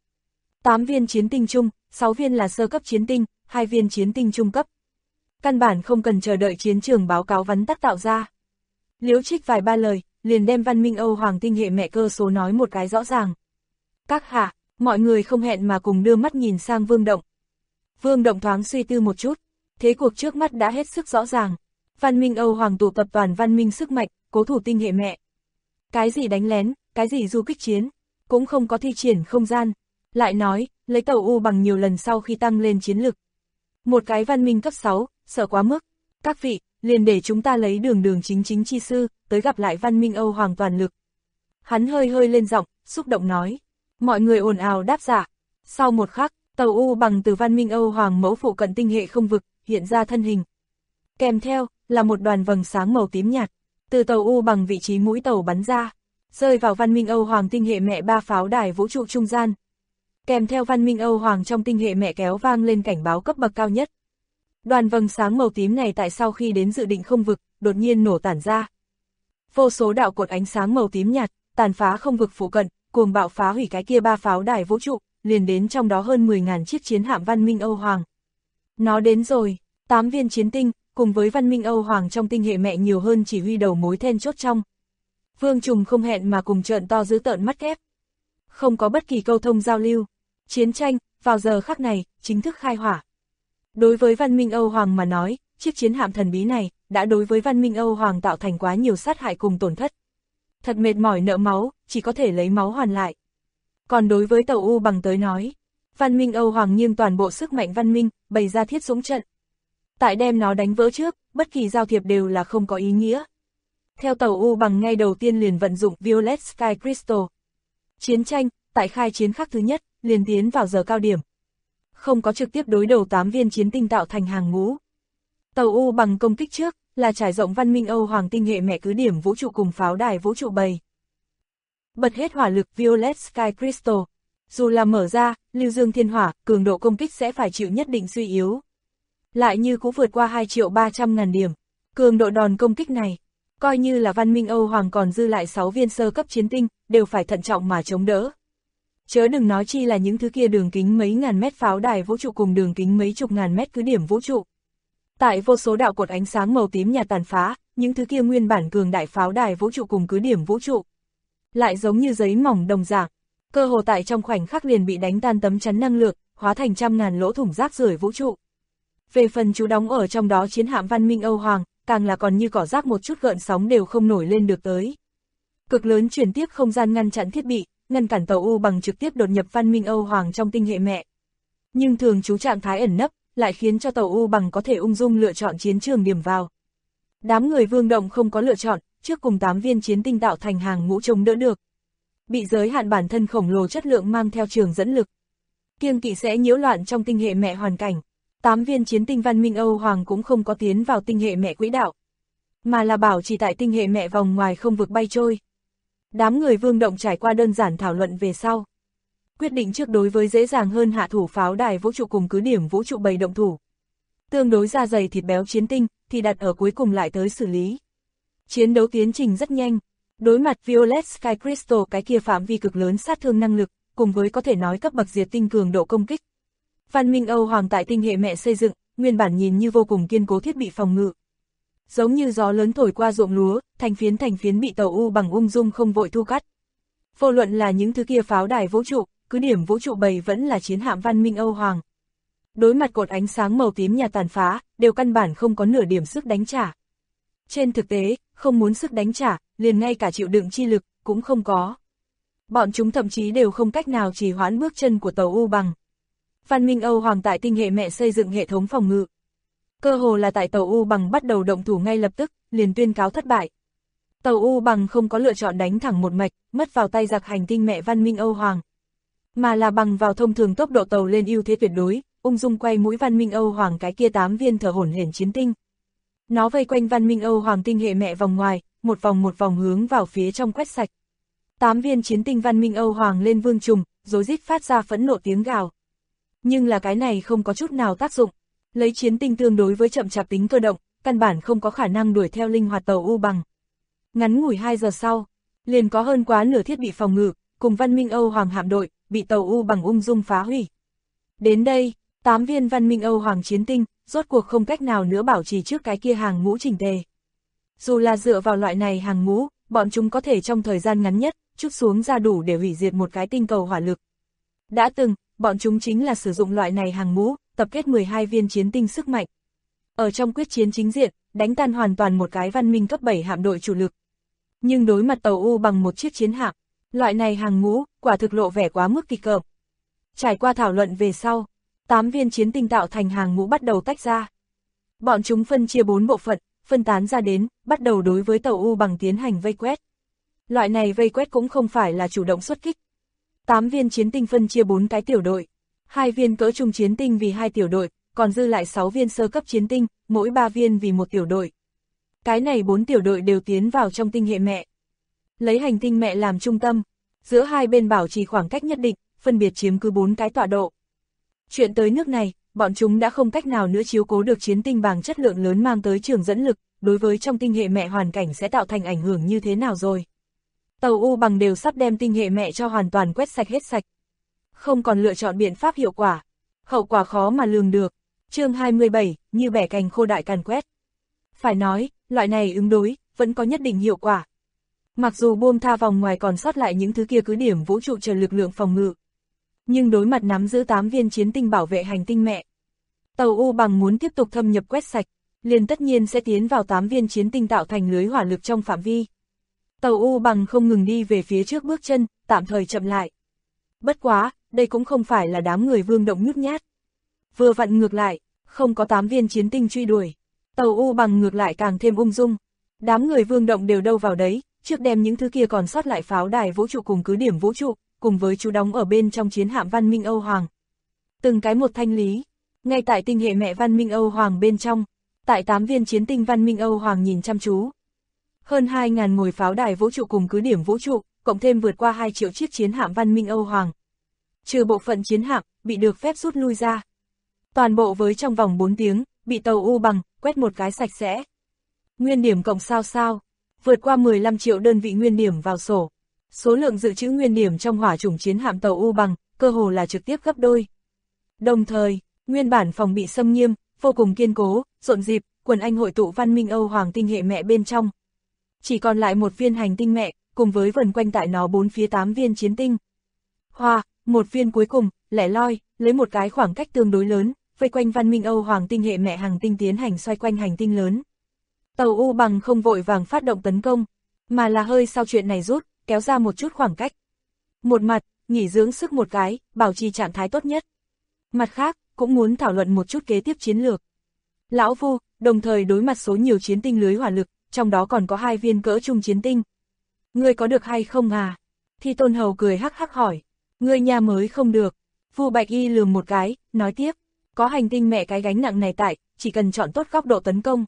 8 viên chiến tinh chung, 6 viên là sơ cấp chiến tinh, 2 viên chiến tinh trung cấp. Căn bản không cần chờ đợi chiến trường báo cáo vắn tắt tạo ra. Liễu Trích vài ba lời, liền đem văn minh Âu Hoàng tinh hệ mẹ cơ số nói một cái rõ ràng. Các hạ, mọi người không hẹn mà cùng đưa mắt nhìn sang Vương Động. Vương Động thoáng suy tư một chút, thế cuộc trước mắt đã hết sức rõ ràng. Văn minh Âu Hoàng tụ tập toàn văn minh sức mạnh, cố thủ tinh hệ mẹ. Cái gì đánh lén, cái gì du kích chiến, cũng không có thi triển không gian. Lại nói, lấy tàu U bằng nhiều lần sau khi tăng lên chiến lực. Một cái văn minh cấp 6, sợ quá mức. Các vị, liền để chúng ta lấy đường chính chi sư, tới gặp lại văn minh Âu Hoàng toàn lực. Hắn hơi lên giọng, xúc động nói. Mọi người ồn ào đáp dạ. Sau một khắc, tàu U bằng từ văn minh Âu Hoàng mẫu phụ cận tinh hệ không vực, hiện ra thân hình. Kèm theo, là một đoàn vầng sáng màu tím nhạt, từ tàu U bằng vị trí mũi tàu bắn ra, rơi vào văn minh Âu Hoàng tinh hệ mẹ 3 pháo đài vũ trụ trung gian. Kèm theo văn minh Âu Hoàng trong tinh hệ mẹ kéo vang lên cảnh báo cấp bậc cao nhất. Đoàn vầng sáng màu tím này tại sau khi đến dự định không vực, đột nhiên nổ tản ra. Vô số đạo cột ánh sáng màu tím nhạt, tàn phá không vực phụ cận, cuồng bạo phá hủy cái kia 3 pháo đài vũ trụ, liền đến trong đó hơn 10.000 chiếc chiến hạm văn minh Âu Hoàng. Nó đến rồi, 8 viên chiến tinh, cùng với văn minh Âu Hoàng trong tinh hệ mẹ nhiều hơn chỉ huy đầu mối then chốt trong. Vương Trùng không hẹn mà cùng trợn to dữ tợn mắt kép. Không có bất kỳ câu thông giao lưu. Chiến tranh, vào giờ khắc này, chính thức khai hỏa. Đối với văn minh Âu Hoàng mà nói, chiếc chiến hạm thần bí này, đã đối với văn minh Âu Hoàng tạo thành quá nhiều sát hại cùng tổn thất. Thật mệt mỏi nợ máu, chỉ có thể lấy máu hoàn lại. Còn đối với tàu U bằng tới nói, văn minh Âu Hoàng nghiêng toàn bộ sức mạnh văn minh, bày ra thiết dũng trận. Tại đem nó đánh vỡ trước, bất kỳ giao thiệp đều là không có ý nghĩa. Theo tàu U bằng ngay đầu tiên liền vận dụng Violet Sky Crystal. Chiến tranh, tại khai chiến khắc thứ nhất, liền tiến vào giờ cao điểm. Không có trực tiếp đối đầu 8 viên chiến tinh tạo thành hàng ngũ. Tàu U bằng công kích trước, là trải rộng văn minh Âu Hoàng tinh hệ mẹ cứ điểm vũ trụ cùng pháo đài vũ trụ bầy. Bật hết hỏa lực Violet Sky Crystal. Dù là mở ra, lưu dương thiên hỏa, cường độ công kích sẽ phải chịu nhất định suy yếu. Lại như cũng vượt qua 2.300.000 điểm. Cường độ đòn công kích này, coi như là văn minh Âu Hoàng còn dư lại 6 viên sơ cấp chiến tinh, đều phải thận trọng mà chống đỡ. Chớ đừng nói chi là những thứ kia đường kính mấy ngàn mét pháo đài vũ trụ cùng đường kính mấy chục ngàn mét cứ điểm vũ trụ. Tại vô số đạo cột ánh sáng màu tím nhạt tàn phá, những thứ kia nguyên bản cường đại pháo đài vũ trụ cùng cứ điểm vũ trụ. Lại giống như giấy mỏng đồng dạng, cơ hồ tại trong khoảnh khắc liền bị đánh tan tấm chắn năng lượng, hóa thành trăm ngàn lỗ thủng rác rưởi vũ trụ. Về phần trú đóng ở trong đó chiến hạm văn minh Âu Hoàng, càng là còn như cỏ rác một chút gợn sóng đều không nổi lên được tới. Cực lớn chuyển tiếp không gian ngăn chặn thiết bị, ngăn cản tàu U bằng trực tiếp đột nhập văn minh Âu Hoàng trong tinh hệ mẹ. Nhưng thường trú trạng thái ẩn nấp, lại khiến cho tàu U bằng có thể ung dung lựa chọn chiến trường điểm vào. Đám người Vương Động không có lựa chọn, trước cùng 8 viên chiến tinh tạo thành hàng ngũ chống đỡ được. Bị giới hạn bản thân khổng lồ chất lượng mang theo trường dẫn lực. Kiêng kỵ sẽ nhiễu loạn trong tinh hệ mẹ hoàn cảnh. 8 viên chiến tinh văn minh Âu Hoàng cũng không có tiến vào tinh hệ mẹ quỹ đạo, mà là bảo trì tại tinh hệ mẹ vòng ngoài không vực bay trôi. Đám người Vương Động trải qua đơn giản thảo luận về sau, quyết định trước đối với dễ dàng hơn hạ thủ pháo đài vũ trụ cùng cứ điểm vũ trụ bầy động thủ. Tương đối da dày thịt béo chiến tinh thì đặt ở cuối cùng lại tới xử lý. Chiến đấu tiến trình rất nhanh, đối mặt Violet Sky Crystal cái kia phạm vi cực lớn sát thương năng lực, cùng với có thể nói cấp bậc diệt tinh cường độ công kích. Văn minh Âu Hoàng tại tinh hệ mẹ xây dựng, nguyên bản nhìn như vô cùng kiên cố thiết bị phòng ngự. Giống như gió lớn thổi qua ruộng lúa, thành phiến bị tàu U bằng ung dung không vội thu cắt. Vô luận là những thứ kia pháo đài vũ trụ, cứ điểm vũ trụ bầy vẫn là chiến hạm văn minh Âu Hoàng. Đối mặt cột ánh sáng màu tím nhà tàn phá, đều căn bản không có nửa điểm sức đánh trả. Trên thực tế, không muốn sức đánh trả, liền ngay cả chịu đựng chi lực, cũng không có. Bọn chúng thậm chí đều không cách nào trì hoãn bước chân của tàu U bằng. Văn minh Âu Hoàng tại tinh hệ mẹ xây dựng hệ thống phòng ngự. Cơ hồ là tại tàu U bằng bắt đầu động thủ ngay lập tức, liền tuyên cáo thất bại. Tàu U bằng không có lựa chọn đánh thẳng một mạch, mất vào tay giặc hành tinh mẹ văn minh Âu Hoàng. Mà là bằng vào thông thường tốc độ tàu lên ưu thế tuyệt đối, ung dung quay mũi văn minh Âu Hoàng cái kia 8 viên thở hổn hển chiến tinh. Nó vây quanh văn minh Âu Hoàng tinh hệ mẹ vòng ngoài, một vòng hướng vào phía trong quét sạch. 8 viên chiến tinh văn minh Âu Hoàng lên vương trùng, rối rít phát ra phẫn nộ tiếng gào. Nhưng là cái này không có chút nào tác dụng, lấy chiến tinh tương đối với chậm chạp tính cơ động, căn bản không có khả năng đuổi theo linh hoạt tàu U bằng. Ngắn ngủi 2 giờ sau, liền có hơn quá nửa thiết bị phòng ngự, cùng văn minh Âu Hoàng hạm đội, bị tàu U bằng ung dung phá hủy. Đến đây, 8 viên văn minh Âu Hoàng chiến tinh, rốt cuộc không cách nào nữa bảo trì trước cái kia hàng ngũ chỉnh tề. Dù là dựa vào loại này hàng ngũ, bọn chúng có thể trong thời gian ngắn nhất, trút xuống ra đủ để hủy diệt một cái tinh cầu hỏa lực. Đã từng, bọn chúng chính là sử dụng loại này hàng ngũ, tập kết 12 viên chiến tinh sức mạnh. Ở trong quyết chiến chính diện, đánh tan hoàn toàn một cái văn minh cấp 7 hạm đội chủ lực. Nhưng đối mặt tàu U bằng một chiếc chiến hạm, loại này hàng ngũ, quả thực lộ vẻ quá mức kịch cợm. Trải qua thảo luận về sau, 8 viên chiến tinh tạo thành hàng ngũ bắt đầu tách ra. Bọn chúng phân chia 4 bộ phận, phân tán ra đến, bắt đầu đối với tàu U bằng tiến hành vây quét. Loại này vây quét cũng không phải là chủ động xuất kích. 8 viên chiến tinh phân chia 4 cái tiểu đội, 2 viên cỡ trung chiến tinh vì 2 tiểu đội, còn dư lại 6 viên sơ cấp chiến tinh, mỗi 3 viên vì 1 tiểu đội. Cái này 4 tiểu đội đều tiến vào trong tinh hệ mẹ. Lấy hành tinh mẹ làm trung tâm, giữa hai bên bảo trì khoảng cách nhất định, phân biệt chiếm cứ 4 cái tọa độ. Chuyện tới nước này, bọn chúng đã không cách nào nữa chiếu cố được chiến tinh bằng chất lượng lớn mang tới trường dẫn lực, đối với trong tinh hệ mẹ hoàn cảnh sẽ tạo thành ảnh hưởng như thế nào rồi. Tàu U bằng đều sắp đem tinh hệ mẹ cho hoàn toàn quét sạch hết sạch. Không còn lựa chọn biện pháp hiệu quả. Hậu quả khó mà lường được. Chương 27, như bẻ cành khô đại càn quét. Phải nói, loại này ứng đối, vẫn có nhất định hiệu quả. Mặc dù buông tha vòng ngoài còn sót lại những thứ kia cứ điểm vũ trụ chờ lực lượng phòng ngự. Nhưng đối mặt nắm giữ 8 viên chiến tinh bảo vệ hành tinh mẹ. Tàu U bằng muốn tiếp tục thâm nhập quét sạch, liền tất nhiên sẽ tiến vào 8 viên chiến tinh tạo thành lưới hỏa lực trong phạm vi. Tàu U bằng không ngừng đi về phía trước bước chân, tạm thời chậm lại. Bất quá, đây cũng không phải là đám người Vương Động nhút nhát. Vừa vặn ngược lại, không có 8 viên chiến tinh truy đuổi. Tàu U bằng ngược lại càng thêm ung dung. Đám người Vương Động đều đâu vào đấy, trước đem những thứ kia còn sót lại pháo đài vũ trụ cùng cứ điểm vũ trụ, cùng với chú đóng ở bên trong chiến hạm văn minh Âu Hoàng. Từng cái một thanh lý, ngay tại tinh hệ mẹ văn minh Âu Hoàng bên trong, tại 8 viên chiến tinh văn minh Âu Hoàng nhìn chăm chú. Hơn 2.000 ngồi pháo đài vũ trụ cùng cứ điểm vũ trụ, cộng thêm vượt qua 2 triệu chiếc chiến hạm văn minh Âu Hoàng. Trừ bộ phận chiến hạm, bị được phép rút lui ra. Toàn bộ với trong vòng 4 tiếng, bị tàu U bằng, quét một cái sạch sẽ. Nguyên điểm cộng sao, vượt qua 15 triệu đơn vị nguyên điểm vào sổ. Số lượng dự trữ nguyên điểm trong hỏa chủng chiến hạm tàu U bằng, cơ hồ là trực tiếp gấp đôi. Đồng thời, nguyên bản phòng bị xâm nghiêm, vô cùng kiên cố, rộn rịp, quần anh hội tụ văn minh Âu Hoàng tinh hệ mẹ bên trong. Chỉ còn lại một viên hành tinh mẹ, cùng với vần quanh tại nó bốn phía 8 viên chiến tinh. Một viên cuối cùng, lẻ loi, lấy một cái khoảng cách tương đối lớn, vây quanh văn minh Âu Hoàng tinh hệ mẹ hành tinh tiến hành xoay quanh hành tinh lớn. Tàu U Bằng không vội vàng phát động tấn công, mà là hơi sau chuyện này rút, kéo ra một chút khoảng cách. Một mặt, nghỉ dưỡng sức một cái, bảo trì trạng thái tốt nhất. Mặt khác, cũng muốn thảo luận một chút kế tiếp chiến lược. Lão Vu, đồng thời đối mặt số nhiều chiến tinh lưới hỏa lực, trong đó còn có 2 viên cỡ trung chiến tinh. Ngươi có được hay không à? Thi Tôn Hầu cười hắc hắc hỏi. Ngươi nha mới không được. Vu Bạch Y lườm một cái, nói tiếp. Có hành tinh mẹ cái gánh nặng này tại, chỉ cần chọn tốt góc độ tấn công.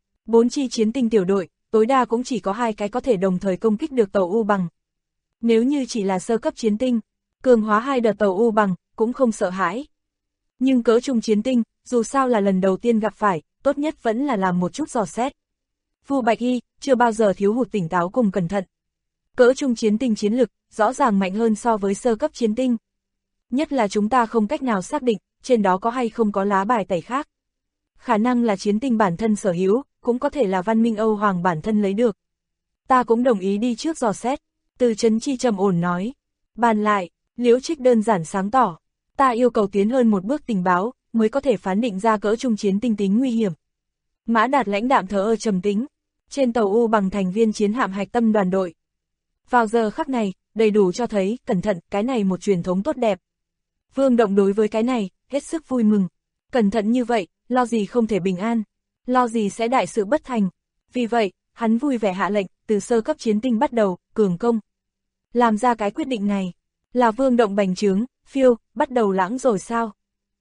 4 chi chiến tinh tiểu đội, tối đa cũng chỉ có 2 cái có thể đồng thời công kích được tàu U Bằng. Nếu như chỉ là sơ cấp chiến tinh, cường hóa 2 đợt tàu U Bằng, cũng không sợ hãi. Nhưng cỡ trung chiến tinh, dù sao là lần đầu tiên gặp phải, tốt nhất vẫn là làm một chút dò xét. Vu Bạch Y, chưa bao giờ thiếu hụt tỉnh táo cùng cẩn thận. Cỡ trung chiến tinh chiến lực, rõ ràng mạnh hơn so với sơ cấp chiến tinh. Nhất là chúng ta không cách nào xác định, trên đó có hay không có lá bài tẩy khác. Khả năng là chiến tinh bản thân sở hữu, cũng có thể là văn minh Âu Hoàng bản thân lấy được. Ta cũng đồng ý đi trước dò xét, Từ Chấn Chi trầm ổn nói. Bàn lại, Liễu Trích đơn giản sáng tỏ. Ta yêu cầu tiến hơn một bước tình báo, mới có thể phán định ra cỡ trung chiến tinh tính nguy hiểm. Mã Đạt lãnh đạm thờ ơ trầm tính. Trên tàu U Bằng thành viên chiến hạm hạch tâm đoàn đội. Vào giờ khắc này, đầy đủ cho thấy, cẩn thận, cái này một truyền thống tốt đẹp. Vương Động đối với cái này, hết sức vui mừng. Cẩn thận như vậy, lo gì không thể bình an, lo gì sẽ đại sự bất thành. Vì vậy, hắn vui vẻ hạ lệnh, từ sơ cấp chiến tinh bắt đầu, cường công. Làm ra cái quyết định này, là Vương Động bành trướng, phiêu, bắt đầu lãng rồi sao?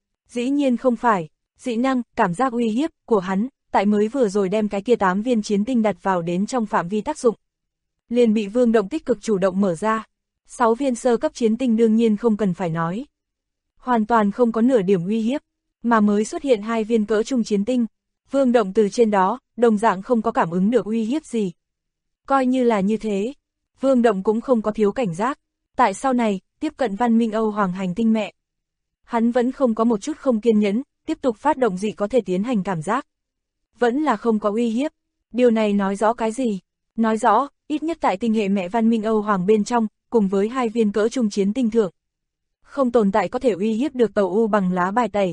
Dĩ nhiên không phải, dị năng, cảm giác uy hiếp của hắn, tại mới vừa rồi đem cái kia 8 viên chiến tinh đặt vào đến trong phạm vi tác dụng. Liền bị Vương Động tích cực chủ động mở ra. 6 viên sơ cấp chiến tinh đương nhiên không cần phải nói. Hoàn toàn không có nửa điểm uy hiếp, mà mới xuất hiện 2 viên cỡ trung chiến tinh. Vương Động từ trên đó, đồng dạng không có cảm ứng được uy hiếp gì. Coi như là như thế, Vương Động cũng không có thiếu cảnh giác. Tại sau này, tiếp cận văn minh Âu Hoàng hành tinh mẹ. Hắn vẫn không có một chút không kiên nhẫn, tiếp tục phát động gì có thể tiến hành cảm giác. Vẫn là không có uy hiếp. Điều này nói rõ cái gì? Nói rõ, ít nhất tại tinh hệ mẹ văn minh Âu Hoàng bên trong, cùng với 2 viên cỡ trung chiến tinh thượng. Không tồn tại có thể uy hiếp được tàu U Bằng lá bài tẩy.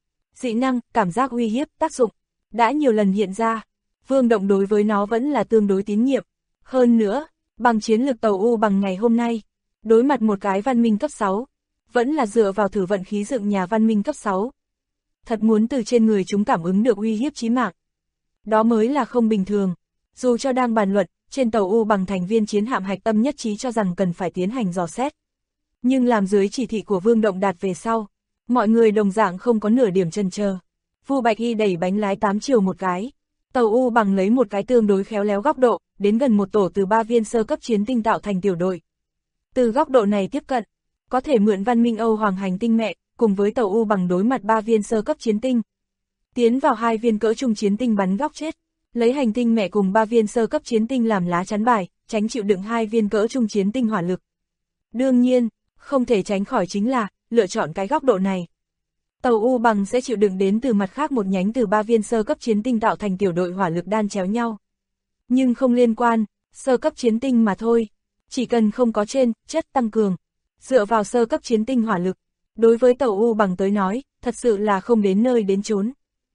Dị năng, cảm giác uy hiếp, tác dụng, đã nhiều lần hiện ra. Vương Động đối với nó vẫn là tương đối tín nhiệm. Hơn nữa, bằng chiến lực tàu U Bằng ngày hôm nay, đối mặt một cái văn minh cấp 6, vẫn là dựa vào thử vận khí dựng nhà văn minh cấp 6. Thật muốn từ trên người chúng cảm ứng được uy hiếp chí mạng. Đó mới là không bình thường. Dù cho đang bàn luận, trên tàu U Bằng thành viên chiến hạm hạch tâm nhất trí cho rằng cần phải tiến hành dò xét. Nhưng làm dưới chỉ thị của Vương Động đạt về sau, mọi người đồng dạng không có nửa điểm chần chờ. Vu Bạch Y đẩy bánh lái 8 chiều một cái. Tàu U Bằng lấy một cái tương đối khéo léo góc độ, đến gần một tổ từ 3 viên sơ cấp chiến tinh tạo thành tiểu đội. Từ góc độ này tiếp cận, có thể mượn văn minh Âu Hoàng hành tinh mẹ, cùng với tàu U Bằng đối mặt 3 viên sơ cấp chiến tinh. Tiến vào 2 viên cỡ trung chiến tinh bắn góc chết, lấy hành tinh mẹ cùng 3 viên sơ cấp chiến tinh làm lá chắn bài, tránh chịu đựng 2 viên cỡ trung chiến tinh hỏa lực. Đương nhiên, không thể tránh khỏi chính là, lựa chọn cái góc độ này. Tàu U Bằng sẽ chịu đựng đến từ mặt khác một nhánh từ 3 viên sơ cấp chiến tinh tạo thành tiểu đội hỏa lực đan chéo nhau. Nhưng không liên quan, sơ cấp chiến tinh mà thôi. Chỉ cần không có trên, chất tăng cường. Dựa vào sơ cấp chiến tinh hỏa lực, đối với tàu U Bằng tới nói, thật sự là không đến nơi đến chốn.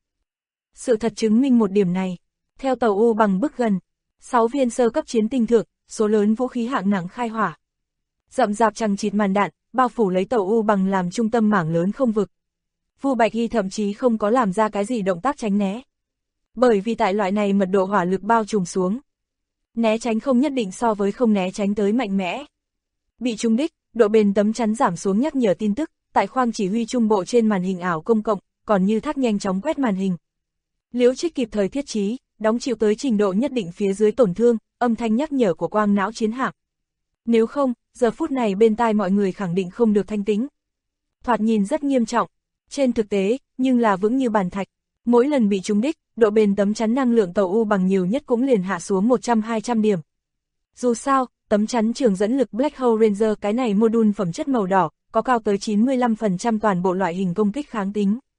Sự thật chứng minh một điểm này. Theo tàu U Bằng bước gần, 6 viên sơ cấp chiến tinh thượng, số lớn vũ khí hạng nặng khai hỏa. Rậm rạp chằng chịt màn đạn, bao phủ lấy tàu U Bằng làm trung tâm mảng lớn không vực. Vu Bạch Y thậm chí không có làm ra cái gì động tác tránh né. Bởi vì tại loại này mật độ hỏa lực bao trùm xuống, né tránh không nhất định so với không né tránh tới mạnh mẽ. Bị trúng đích, độ bền tấm chắn giảm xuống nhắc nhở tin tức, tại khoang chỉ huy trung bộ trên màn hình ảo công cộng, còn như thác nhanh chóng quét màn hình. Liễu Trích kịp thời thiết trí, đóng chịu tới trình độ nhất định phía dưới tổn thương, âm thanh nhắc nhở của quang não chiến hạm. Nếu không, giờ phút này bên tai mọi người khẳng định không được thanh tĩnh. Thoạt nhìn rất nghiêm trọng, trên thực tế, nhưng là vững như bàn thạch. Mỗi lần bị trúng đích, độ bền tấm chắn năng lượng tàu U Bằng nhiều nhất cũng liền hạ xuống 100-200 điểm. Dù sao, tấm chắn trường dẫn lực Black Hole Ranger cái này module phẩm chất màu đỏ, có cao tới 95% toàn bộ loại hình công kích kháng tính.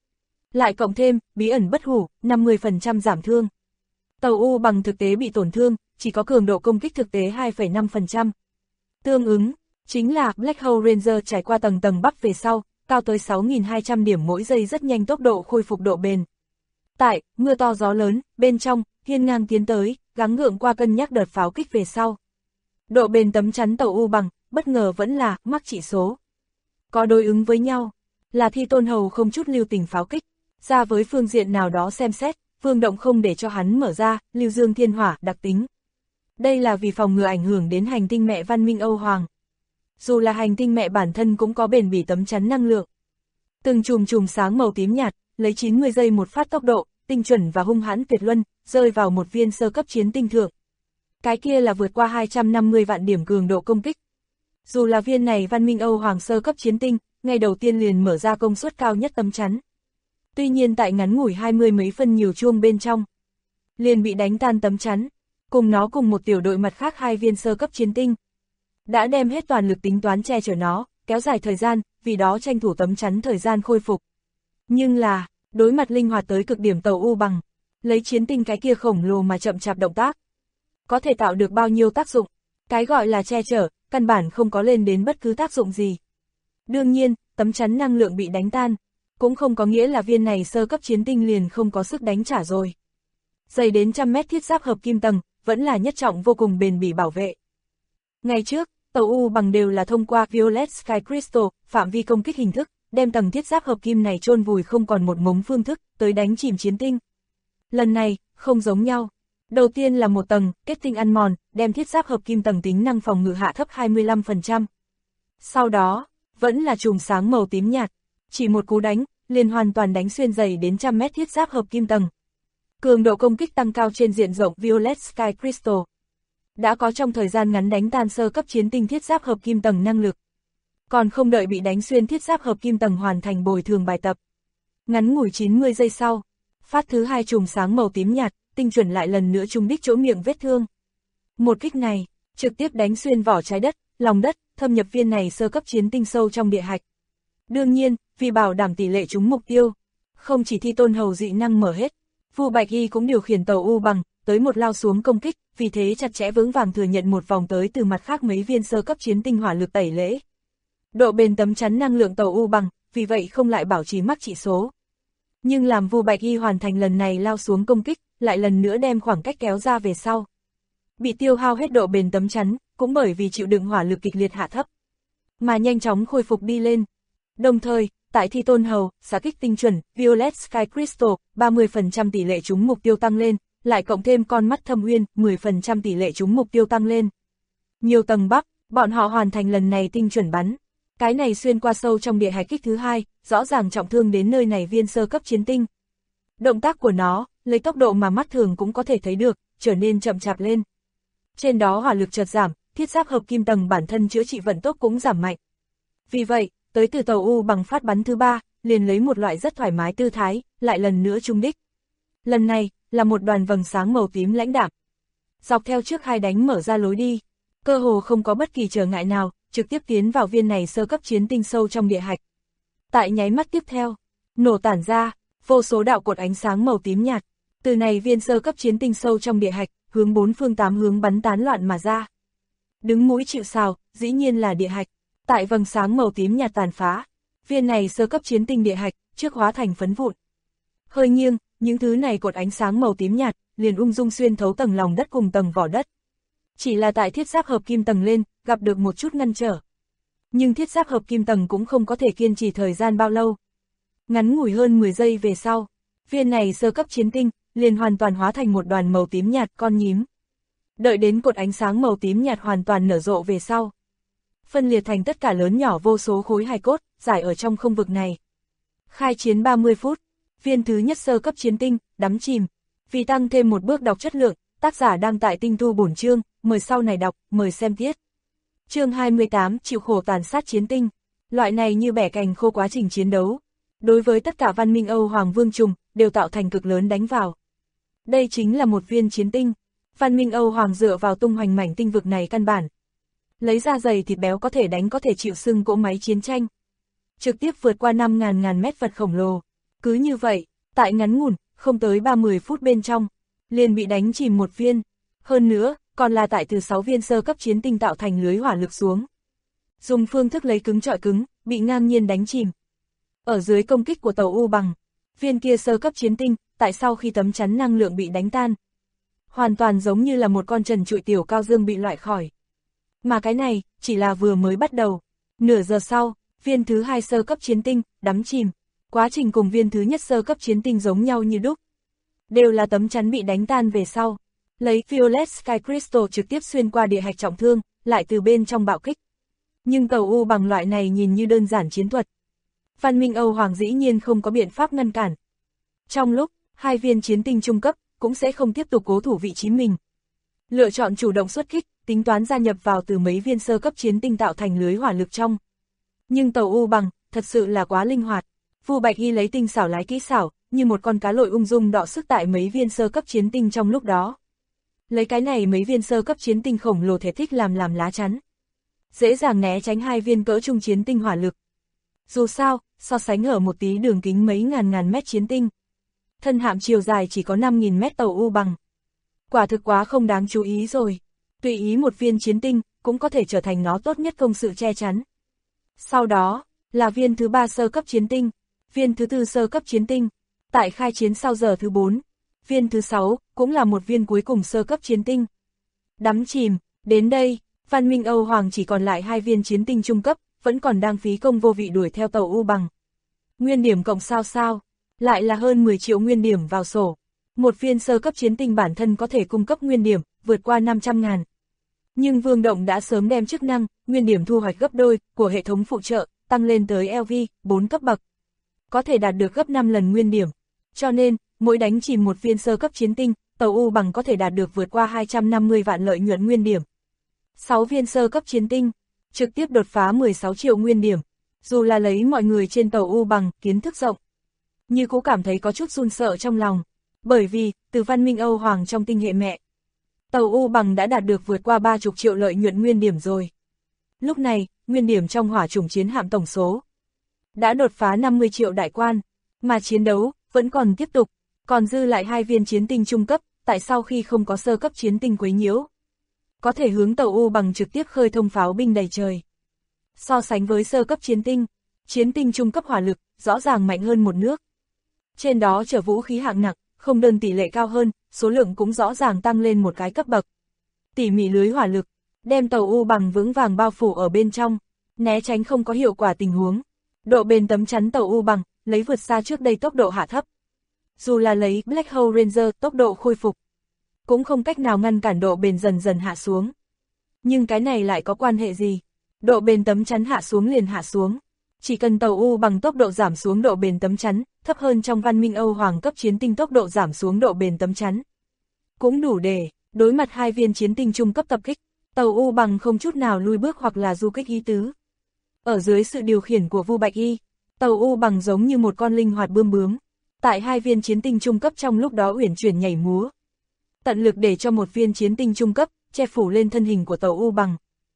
Lại cộng thêm, bí ẩn bất hủ, 50% giảm thương. Tàu U bằng thực tế bị tổn thương, chỉ có cường độ công kích thực tế 2,5%. Tương ứng, chính là Black Hole Ranger trải qua tầng tầng bắp về sau, cao tới 6.200 điểm mỗi giây rất nhanh tốc độ khôi phục độ bền. Tại, mưa to gió lớn, bên trong, hiên ngang tiến tới, gắng gượng qua cân nhắc đợt pháo kích về sau. Độ bền tấm chắn tàu U bằng, bất ngờ vẫn là, mắc chỉ số. Có đối ứng với nhau, là Thi Tôn Hầu không chút lưu tình pháo kích, ra với phương diện nào đó xem xét, Vương Động không để cho hắn mở ra, Lưu Dương Thiên Hỏa, đặc tính. Đây là vì phòng ngừa ảnh hưởng đến hành tinh mẹ văn minh Âu Hoàng. Dù là hành tinh mẹ bản thân cũng có bền bỉ tấm chắn năng lượng. Từng chùm sáng màu tím nhạt, lấy 90 giây một phát tốc độ, tinh chuẩn và hung hãn tuyệt luân, rơi vào một viên sơ cấp chiến tinh thượng. Cái kia là vượt qua 250 vạn điểm cường độ công kích. Dù là viên này văn minh Âu Hoàng sơ cấp chiến tinh, ngay đầu tiên liền mở ra công suất cao nhất tấm chắn. Tuy nhiên tại ngắn ngủi 20 mấy phân nhiều chuông bên trong, liền bị đánh tan tấm chắn, cùng nó cùng một tiểu đội mặt khác 2 viên sơ cấp chiến tinh. Đã đem hết toàn lực tính toán che chở nó, kéo dài thời gian, vì đó tranh thủ tấm chắn thời gian khôi phục. Nhưng là, đối mặt linh hoạt tới cực điểm tàu U bằng, lấy chiến tinh cái kia khổng lồ mà chậm chạp động tác, có thể tạo được bao nhiêu tác dụng, cái gọi là che chở, căn bản không có lên đến bất cứ tác dụng gì. Đương nhiên, tấm chắn năng lượng bị đánh tan, cũng không có nghĩa là viên này sơ cấp chiến tinh liền không có sức đánh trả rồi. Dày đến 100 mét thiết giáp hợp kim tầng, vẫn là nhất trọng vô cùng bền bỉ bảo vệ. Ngày trước, tàu U bằng đều là thông qua Violet Sky Crystal, phạm vi công kích hình thức, đem tầng thiết giáp hợp kim này chôn vùi không còn một mống phương thức, tới đánh chìm chiến tinh. Lần này, không giống nhau. Đầu tiên là một tầng, kết tinh ăn mòn, đem thiết giáp hợp kim tầng tính năng phòng ngự hạ thấp 25%. Sau đó, vẫn là chùm sáng màu tím nhạt, chỉ một cú đánh, liền hoàn toàn đánh xuyên dày đến 100 mét thiết giáp hợp kim tầng. Cường độ công kích tăng cao trên diện rộng Violet Sky Crystal. Đã có trong thời gian ngắn đánh tan sơ cấp chiến tinh thiết giáp hợp kim tầng năng lực. Còn không đợi bị đánh xuyên thiết giáp hợp kim tầng hoàn thành bồi thường bài tập. Ngắn ngủi 90 giây sau, phát thứ 2 chùm sáng màu tím nhạt, tinh chuẩn lại lần nữa trúng đích chỗ miệng vết thương. Một kích này, trực tiếp đánh xuyên vỏ trái đất, lòng đất, thâm nhập viên này sơ cấp chiến tinh sâu trong địa hạch. Đương nhiên, vì bảo đảm tỷ lệ trúng mục tiêu, không chỉ Thi Tôn Hầu dị năng mở hết, Vu Bạch Y cũng điều khiển tàu U bằng, tới một lao xuống công kích, vì thế chặt chẽ vững vàng thừa nhận một vòng tới từ mặt khác mấy viên sơ cấp chiến tinh hỏa lực tẩy lễ. Độ bền tấm chắn năng lượng tàu U bằng, vì vậy không lại bảo trì mắc chỉ số. Nhưng làm Vu Bạch Y hoàn thành lần này lao xuống công kích, lại lần nữa đem khoảng cách kéo ra về sau. Bị tiêu hao hết độ bền tấm chắn, cũng bởi vì chịu đựng hỏa lực kịch liệt hạ thấp, mà nhanh chóng khôi phục đi lên. Đồng thời, tại Thi Tôn Hầu, xạ kích tinh chuẩn, Violet Sky Crystal, 30% tỷ lệ trúng mục tiêu tăng lên, lại cộng thêm con mắt thâm uyên, 10% tỷ lệ trúng mục tiêu tăng lên. Nhiều tầng bắp, bọn họ hoàn thành lần này tinh chuẩn bắn. Cái này xuyên qua sâu trong địa hạch kích thứ 2, rõ ràng trọng thương đến nơi này viên sơ cấp chiến tinh. Động tác của nó, lấy tốc độ mà mắt thường cũng có thể thấy được, trở nên chậm chạp lên. Trên đó hỏa lực chợt giảm, thiết giáp hợp kim tầng bản thân chữa trị vận tốc cũng giảm mạnh. Vì vậy, tới từ tàu U bằng phát bắn thứ 3, liền lấy một loại rất thoải mái tư thái, lại lần nữa trúng đích. Lần này, là một đoàn vầng sáng màu tím lãnh đạm. Dọc theo trước 2 đánh mở ra lối đi, cơ hồ không có bất kỳ trở ngại nào, trực tiếp tiến vào viên này sơ cấp chiến tinh sâu trong địa hạch. Tại nháy mắt tiếp theo, nổ tản ra, vô số đạo cột ánh sáng màu tím nhạt, từ này viên sơ cấp chiến tinh sâu trong địa hạch, hướng 4 phương 8 hướng bắn tán loạn mà ra. Đứng mũi chịu sào, dĩ nhiên là địa hạch. Tại vầng sáng màu tím nhạt tàn phá, viên này sơ cấp chiến tinh địa hạch, trước hóa thành phấn vụn. Hơi nghiêng, những thứ này cột ánh sáng màu tím nhạt, liền ung dung xuyên thấu tầng lòng đất cùng tầng vỏ đất. Chỉ là tại thiết giáp hợp kim tầng lên, gặp được một chút ngăn trở. Nhưng thiết giáp hợp kim tầng cũng không có thể kiên trì thời gian bao lâu. Ngắn ngủi hơn 10 giây về sau, viên này sơ cấp chiến tinh, liền hoàn toàn hóa thành một đoàn màu tím nhạt con nhím. Đợi đến cột ánh sáng màu tím nhạt hoàn toàn nở rộ về sau, phân liệt thành tất cả lớn nhỏ vô số khối hài cốt, giải ở trong không vực này. Khai chiến 30 phút, viên thứ nhất sơ cấp chiến tinh, đắm chìm. Vì tăng thêm một bước đọc chất lượng, tác giả đang tại tinh tu bổn chương, mời sau này đọc, mời xem tiết. Chương 28, chịu khổ tàn sát chiến tinh. Loại này như bẻ cành khô quá trình chiến đấu. Đối với tất cả văn minh Âu Hoàng Vương Trùng, đều tạo thành cực lớn đánh vào. Đây chính là một viên chiến tinh. Văn minh Âu Hoàng dựa vào tung hoành mảnh tinh vực này căn bản. Lấy ra giày thịt béo có thể đánh có thể chịu sưng cỗ máy chiến tranh. Trực tiếp vượt qua 5.000 mét vật khổng lồ. Cứ như vậy, tại ngắn ngủn, không tới 30 phút bên trong, liền bị đánh chìm một viên. Hơn nữa, còn là tại từ 6 viên sơ cấp chiến tinh tạo thành lưới hỏa lực xuống. Dùng phương thức lấy cứng chọi cứng, bị ngang nhiên đánh chìm. Ở dưới công kích của tàu U Bằng, viên kia sơ cấp chiến tinh, tại sau khi tấm chắn năng lượng bị đánh tan, hoàn toàn giống như là một con trần trụi tiểu cao dương bị loại khỏi. Mà cái này, chỉ là vừa mới bắt đầu. Nửa giờ sau, viên thứ 2 sơ cấp chiến tinh, đắm chìm. Quá trình cùng viên thứ nhất sơ cấp chiến tinh giống nhau như đúc. Đều là tấm chắn bị đánh tan về sau. Lấy Violet Sky Crystal trực tiếp xuyên qua địa hạch trọng thương, lại từ bên trong bạo kích. Nhưng tàu U Bằng loại này nhìn như đơn giản chiến thuật. Văn minh Âu Hoàng dĩ nhiên không có biện pháp ngăn cản. Trong lúc, 2 viên chiến tinh trung cấp, cũng sẽ không tiếp tục cố thủ vị trí mình. Lựa chọn chủ động xuất kích, tính toán gia nhập vào từ mấy viên sơ cấp chiến tinh tạo thành lưới hỏa lực trong. Nhưng tàu U Bằng, thật sự là quá linh hoạt. Vu Bạch Y lấy tinh xảo lái kỹ xảo, như một con cá lội ung dung đọ sức tại mấy viên sơ cấp chiến tinh trong lúc đó. Lấy cái này mấy viên sơ cấp chiến tinh khổng lồ thể tích làm lá chắn. Dễ dàng né tránh 2 viên cỡ trung chiến tinh hỏa lực. Dù sao, so sánh ở một tí đường kính mấy ngàn mét chiến tinh. Thân hạm chiều dài chỉ có 5.000 mét tàu U Bằng. Quả thực quá không đáng chú ý rồi. Tùy ý một viên chiến tinh, cũng có thể trở thành nó tốt nhất công sự che chắn. Sau đó, là viên thứ 3 sơ cấp chiến tinh, viên thứ 4 sơ cấp chiến tinh. Tại khai chiến sau giờ thứ 4, viên thứ 6, cũng là một viên cuối cùng sơ cấp chiến tinh. Đắm chìm, đến đây, Văn minh Âu Hoàng chỉ còn lại 2 viên chiến tinh trung cấp, vẫn còn đang phí công vô vị đuổi theo tàu U Bằng. Nguyên điểm cộng sao, lại là hơn 10 triệu nguyên điểm vào sổ. Một viên sơ cấp chiến tinh bản thân có thể cung cấp nguyên điểm, vượt qua 500.000. Nhưng Vương Động đã sớm đem chức năng, nguyên điểm thu hoạch gấp đôi, của hệ thống phụ trợ, tăng lên tới LV, 4 cấp bậc. Có thể đạt được gấp 5 lần nguyên điểm. Cho nên, mỗi đánh chìm một viên sơ cấp chiến tinh, tàu U Bằng có thể đạt được vượt qua 250 vạn lợi nhuận nguyên điểm. 6 viên sơ cấp chiến tinh, trực tiếp đột phá 16 triệu nguyên điểm. Dù là lấy mọi người trên tàu U Bằng, kiến thức rộng, như cũng cảm thấy có chút run sợ trong lòng. Bởi vì, từ Văn minh Âu Hoàng trong tinh hệ mẹ, tàu U Bằng đã đạt được vượt qua 30 triệu lợi nhuận nguyên điểm rồi. Lúc này, nguyên điểm trong hỏa chủng chiến hạm tổng số đã đột phá 50 triệu đại quan, mà chiến đấu vẫn còn tiếp tục, còn dư lại 2 viên chiến tinh trung cấp, tại sau khi không có sơ cấp chiến tinh quấy nhiễu, có thể hướng tàu U Bằng trực tiếp khơi thông pháo binh đầy trời. So sánh với sơ cấp chiến tinh trung cấp hỏa lực, rõ ràng mạnh hơn một nước. Trên đó chở vũ khí hạng nặng, không đơn tỷ lệ cao hơn, số lượng cũng rõ ràng tăng lên một cái cấp bậc. Tỉ mỉ lưới hỏa lực, đem tàu U Bằng vững vàng bao phủ ở bên trong, né tránh không có hiệu quả tình huống. Độ bền tấm chắn tàu U Bằng, lấy vượt xa trước đây tốc độ hạ thấp. Dù là lấy Black Hole Ranger tốc độ khôi phục, cũng không cách nào ngăn cản độ bền dần dần hạ xuống. Nhưng cái này lại có quan hệ gì? Độ bền tấm chắn hạ xuống liền hạ xuống. Chỉ cần tàu U Bằng tốc độ giảm xuống độ bền tấm chắn, thấp hơn trong Văn minh Âu Hoàng cấp chiến tinh tốc độ giảm xuống độ bền tấm chắn, cũng đủ để đối mặt 2 viên chiến tinh trung cấp tập kích, tàu U Bằng không chút nào lui bước hoặc là du kích ý tứ. Ở dưới sự điều khiển của Vu Bạch Y, tàu U Bằng giống như một con linh hoạt bướm, tại 2 viên chiến tinh trung cấp trong lúc đó uyển chuyển nhảy múa, tận lực để cho một viên chiến tinh trung cấp che phủ lên thân hình của tàu U Bằng,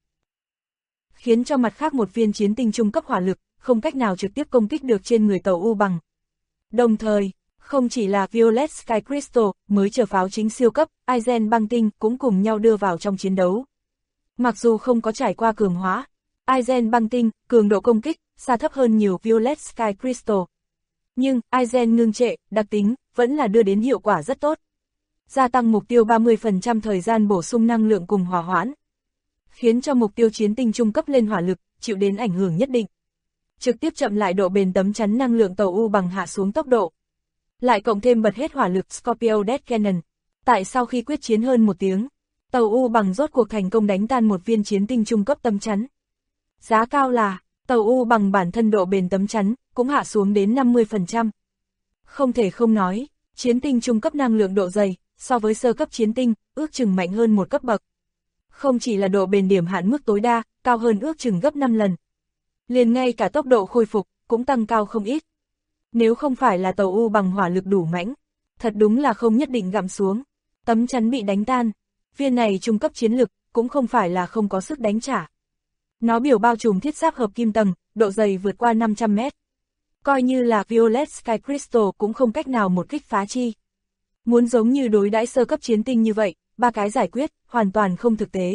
khiến cho mặt khác một viên chiến tinh trung cấp hỏa lực không cách nào trực tiếp công kích được trên người tàu U Bằng. Đồng thời, không chỉ là Violet Sky Crystal mới chờ pháo chính siêu cấp, Aizen băng tinh cũng cùng nhau đưa vào trong chiến đấu. Mặc dù không có trải qua cường hóa, Aizen băng tinh, cường độ công kích, xa thấp hơn nhiều Violet Sky Crystal. Nhưng, Aizen ngưng trệ, đặc tính, vẫn là đưa đến hiệu quả rất tốt. Gia tăng mục tiêu 30% thời gian bổ sung năng lượng cùng hỏa hoãn, khiến cho mục tiêu chiến tinh trung cấp lên hỏa lực, chịu đến ảnh hưởng nhất định. Trực tiếp chậm lại độ bền tấm chắn năng lượng tàu U Bằng hạ xuống tốc độ. Lại cộng thêm bật hết hỏa lực Scorpio Death Cannon. Tại sau khi quyết chiến hơn 1 tiếng, tàu U Bằng rốt cuộc thành công đánh tan một viên chiến tinh trung cấp tấm chắn. Giá cao là, tàu U Bằng bản thân độ bền tấm chắn, cũng hạ xuống đến 50%. Không thể không nói, chiến tinh trung cấp năng lượng độ dày, so với sơ cấp chiến tinh, ước chừng mạnh hơn một cấp bậc. Không chỉ là độ bền điểm hạn mức tối đa, cao hơn ước chừng gấp 5 lần. Liền ngay cả tốc độ khôi phục, cũng tăng cao không ít. Nếu không phải là tàu U Bằng hỏa lực đủ mãnh, thật đúng là không nhất định gặm xuống. Tấm chắn bị đánh tan, viên này trung cấp chiến lực, cũng không phải là không có sức đánh trả. Nó biểu bao trùm thiết giáp hợp kim tầng, độ dày vượt qua 500 mét. Coi như là Violet Sky Crystal cũng không cách nào một kích phá chi. Muốn giống như đối đãi sơ cấp chiến tinh như vậy, 3 cái giải quyết, hoàn toàn không thực tế.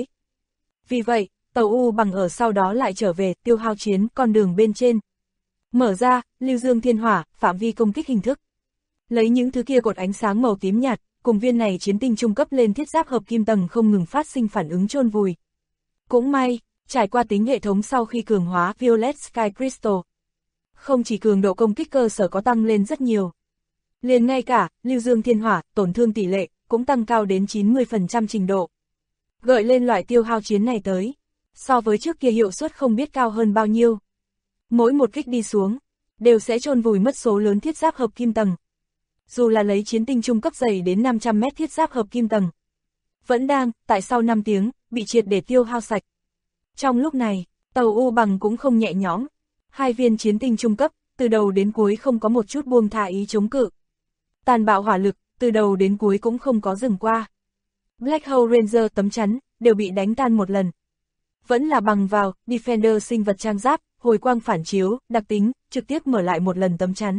Vì vậy, tàu U bằng ở sau đó lại trở về tiêu hao chiến con đường bên trên. Mở ra, lưu dương thiên hỏa, phạm vi công kích hình thức. Lấy những thứ kia cột ánh sáng màu tím nhạt, cùng viên này chiến tinh trung cấp lên thiết giáp hợp kim tầng không ngừng phát sinh phản ứng chôn vùi. Cũng may, trải qua tính hệ thống sau khi cường hóa Violet Sky Crystal, không chỉ cường độ công kích cơ sở có tăng lên rất nhiều. Liền ngay cả, lưu dương thiên hỏa, tổn thương tỷ lệ, cũng tăng cao đến 90% trình độ. Gợi lên loại tiêu hao chiến này tới, so với trước kia hiệu suất không biết cao hơn bao nhiêu. Mỗi một kích đi xuống, đều sẽ chôn vùi mất số lớn thiết giáp hợp kim tầng. Dù là lấy chiến tinh trung cấp dày đến 500 mét thiết giáp hợp kim tầng, vẫn đang, tại sau 5 tiếng, bị triệt để tiêu hao sạch. Trong lúc này, tàu U bằng cũng không nhẹ nhõm. 2 viên chiến tinh trung cấp, từ đầu đến cuối không có một chút buông tha ý chống cự. Tàn bạo hỏa lực, từ đầu đến cuối cũng không có dừng qua. Black Hole Ranger tấm chắn, đều bị đánh tan một lần. Vẫn là bằng vào, Defender sinh vật trang giáp, hồi quang phản chiếu, đặc tính, trực tiếp mở lại một lần tấm chắn.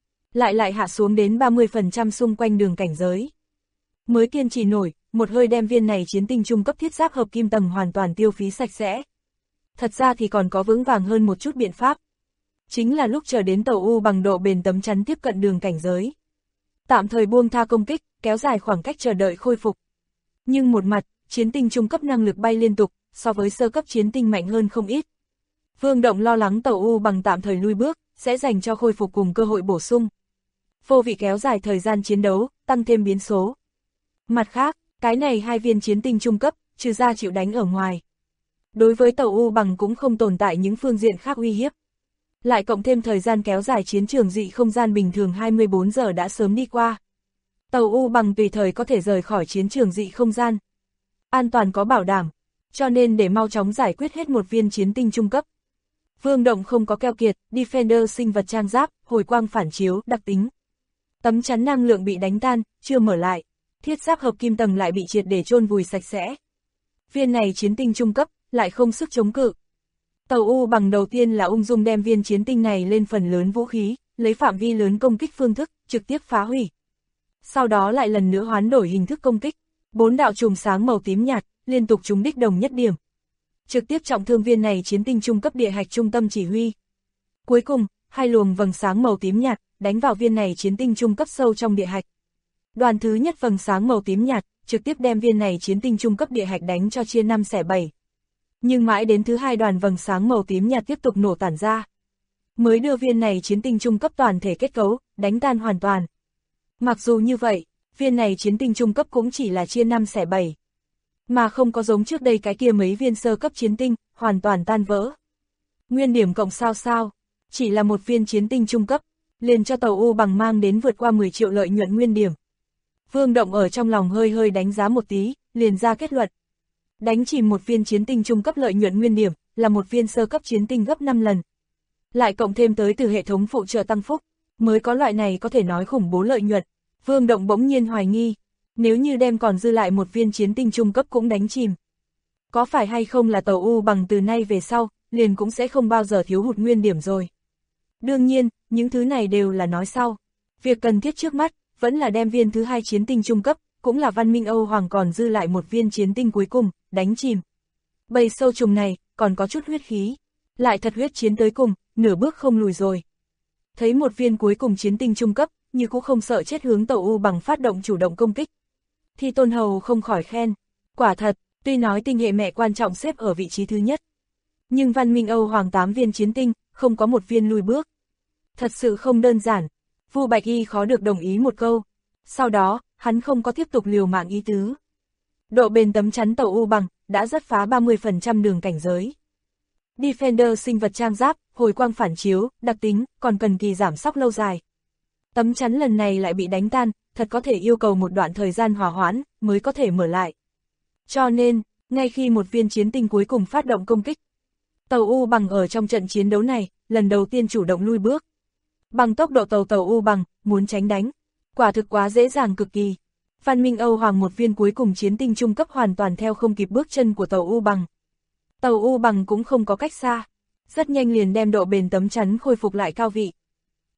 Lại hạ xuống đến 30% xung quanh đường cảnh giới. Mới kiên trì nổi, một hơi đem viên này chiến tinh trung cấp thiết giáp hợp kim tầng hoàn toàn tiêu phí sạch sẽ. Thật ra thì còn có vững vàng hơn một chút biện pháp. Chính là lúc chờ đến tàu U bằng độ bền tấm chắn tiếp cận đường cảnh giới. Tạm thời buông tha công kích, kéo dài khoảng cách chờ đợi khôi phục. Nhưng một mặt, chiến tinh trung cấp năng lực bay liên tục, so với sơ cấp chiến tinh mạnh hơn không ít. Vương Động lo lắng tàu U bằng tạm thời lui bước, sẽ dành cho khôi phục cùng cơ hội bổ sung. Vô vị kéo dài thời gian chiến đấu, tăng thêm biến số. Mặt khác, cái này 2 viên chiến tinh trung cấp, trừ ra chịu đánh ở ngoài. Đối với tàu U bằng cũng không tồn tại những phương diện khác uy hiếp. Lại cộng thêm thời gian kéo dài chiến trường dị không gian bình thường 24 giờ đã sớm đi qua. Tàu U bằng tùy thời có thể rời khỏi chiến trường dị không gian. An toàn có bảo đảm, cho nên để mau chóng giải quyết hết một viên chiến tinh trung cấp. Vương Động không có keo kiệt, Defender sinh vật trang giáp, hồi quang phản chiếu, đặc tính. Tấm chắn năng lượng bị đánh tan, chưa mở lại. Thiết giáp hợp kim tầng lại bị triệt để chôn vùi sạch sẽ. Viên này chiến tinh trung cấp, lại không sức chống cự. Tàu U bằng đầu tiên là ung dung đem viên chiến tinh này lên phần lớn vũ khí, lấy phạm vi lớn công kích phương thức, trực tiếp phá hủy. Sau đó lại lần nữa hoán đổi hình thức công kích, 4 đạo chùm sáng màu tím nhạt, liên tục trúng đích đồng nhất điểm. Trực tiếp trọng thương viên này chiến tinh trung cấp địa hạch trung tâm chỉ huy. Cuối cùng, 2 luồng vầng sáng màu tím nhạt, đánh vào viên này chiến tinh trung cấp sâu trong địa hạch. Đoàn thứ nhất vầng sáng màu tím nhạt, trực tiếp đem viên này chiến tinh trung cấp địa hạch đánh cho chia 5 xẻ 7. Nhưng mãi đến thứ 2 đoàn vầng sáng màu tím nhạt tiếp tục nổ tản ra. Mới đưa viên này chiến tinh trung cấp toàn thể kết cấu, đánh tan hoàn toàn. Mặc dù như vậy, viên này chiến tinh trung cấp cũng chỉ là chia 5 xẻ 7. Mà không có giống trước đây cái kia mấy viên sơ cấp chiến tinh, hoàn toàn tan vỡ. Nguyên điểm cộng sao, chỉ là một viên chiến tinh trung cấp, liền cho tàu U bằng mang đến vượt qua 10 triệu lợi nhuận nguyên điểm. Vương Động ở trong lòng hơi đánh giá một tí, liền ra kết luận. Đánh chìm một viên chiến tinh trung cấp lợi nhuận nguyên điểm, là một viên sơ cấp chiến tinh gấp 5 lần. Lại cộng thêm tới từ hệ thống phụ trợ tăng phúc, mới có loại này có thể nói khủng bố lợi nhuận. Vương Động bỗng nhiên hoài nghi, nếu như đem còn dư lại một viên chiến tinh trung cấp cũng đánh chìm. Có phải hay không là tàu U bằng từ nay về sau, liền cũng sẽ không bao giờ thiếu hụt nguyên điểm rồi. Đương nhiên, những thứ này đều là nói sau. Việc cần thiết trước mắt, vẫn là đem viên thứ 2 chiến tinh trung cấp, cũng là Văn Minh Âu Hoàng còn dư lại một viên chiến tinh cuối cùng, đánh chìm. Bầy sâu trùng này, còn có chút huyết khí. Lại thật huyết chiến tới cùng, nửa bước không lùi rồi. Thấy một viên cuối cùng chiến tinh trung cấp, như cũng không sợ chết hướng tàu U bằng phát động chủ động công kích. Thì Tôn Hầu không khỏi khen. Quả thật, tuy nói tinh hệ mẹ quan trọng xếp ở vị trí thứ nhất. Nhưng Văn Minh Âu Hoàng 8 viên chiến tinh, không có một viên lùi bước. Thật sự không đơn giản. Vu Bạch Y khó được đồng ý một câu. Sau đó, hắn không có tiếp tục liều mạng ý tứ. Độ bền tấm chắn tàu U bằng, đã rất phá 30% đường cảnh giới. Defender sinh vật trang giáp, hồi quang phản chiếu, đặc tính, còn cần kỳ giảm sóc lâu dài. Tấm chắn lần này lại bị đánh tan, thật có thể yêu cầu một đoạn thời gian hòa hoãn, mới có thể mở lại. Cho nên, ngay khi một viên chiến tinh cuối cùng phát động công kích, tàu U bằng ở trong trận chiến đấu này, lần đầu tiên chủ động lui bước. Bằng tốc độ tàu U bằng, muốn tránh đánh, quả thực quá dễ dàng cực kỳ. Văn Minh Âu Hoàng một viên cuối cùng chiến tinh trung cấp hoàn toàn theo không kịp bước chân của tàu U bằng. Tàu U bằng cũng không có cách xa, rất nhanh liền đem độ bền tấm chắn khôi phục lại cao vị.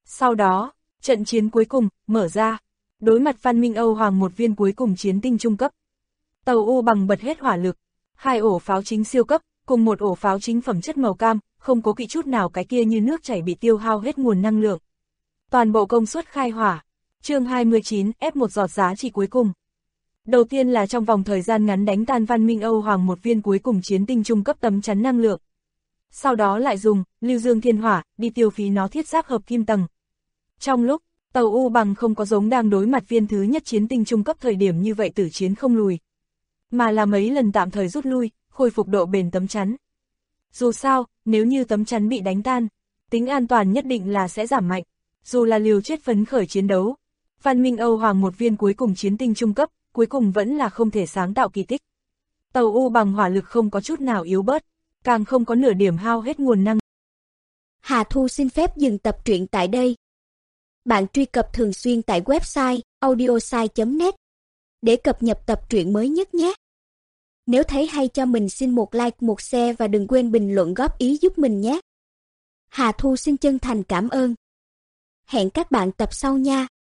Sau đó, trận chiến cuối cùng, mở ra. Đối mặt Văn Minh Âu Hoàng một viên cuối cùng chiến tinh trung cấp. Tàu U bằng bật hết hỏa lực, 2 ổ pháo chính siêu cấp, cùng một ổ pháo chính phẩm chất màu cam, không cố kỵ chút nào cái kia như nước chảy bị tiêu hao hết nguồn năng lượng. Toàn bộ công suất khai hỏa. Chương 29, F1 giọt giá trị cuối cùng. Đầu tiên là trong vòng thời gian ngắn đánh tan Văn Minh Âu Hoàng một viên cuối cùng chiến tinh trung cấp tấm chắn năng lượng. Sau đó lại dùng Lưu Dương Thiên Hỏa đi tiêu phí nó thiết giáp hợp kim tầng. Trong lúc tàu U bằng không có giống đang đối mặt viên thứ nhất chiến tinh trung cấp thời điểm như vậy tử chiến không lùi, mà là mấy lần tạm thời rút lui, khôi phục độ bền tấm chắn. Dù sao, nếu như tấm chắn bị đánh tan, tính an toàn nhất định là sẽ giảm mạnh. Dù là liều chết phấn khởi chiến đấu, Văn Minh Âu Hoàng một viên cuối cùng chiến tinh trung cấp, cuối cùng vẫn là không thể sáng tạo kỳ tích. Tàu U bằng hỏa lực không có chút nào yếu bớt, càng không có nửa điểm hao hết nguồn năng. Hà Thu xin phép dừng tập truyện tại đây. Bạn truy cập thường xuyên tại website audiosai.net để cập nhật tập truyện mới nhất nhé. Nếu thấy hay cho mình xin một like, một share và đừng quên bình luận góp ý giúp mình nhé. Hà Thu xin chân thành cảm ơn. Hẹn các bạn tập sau nha.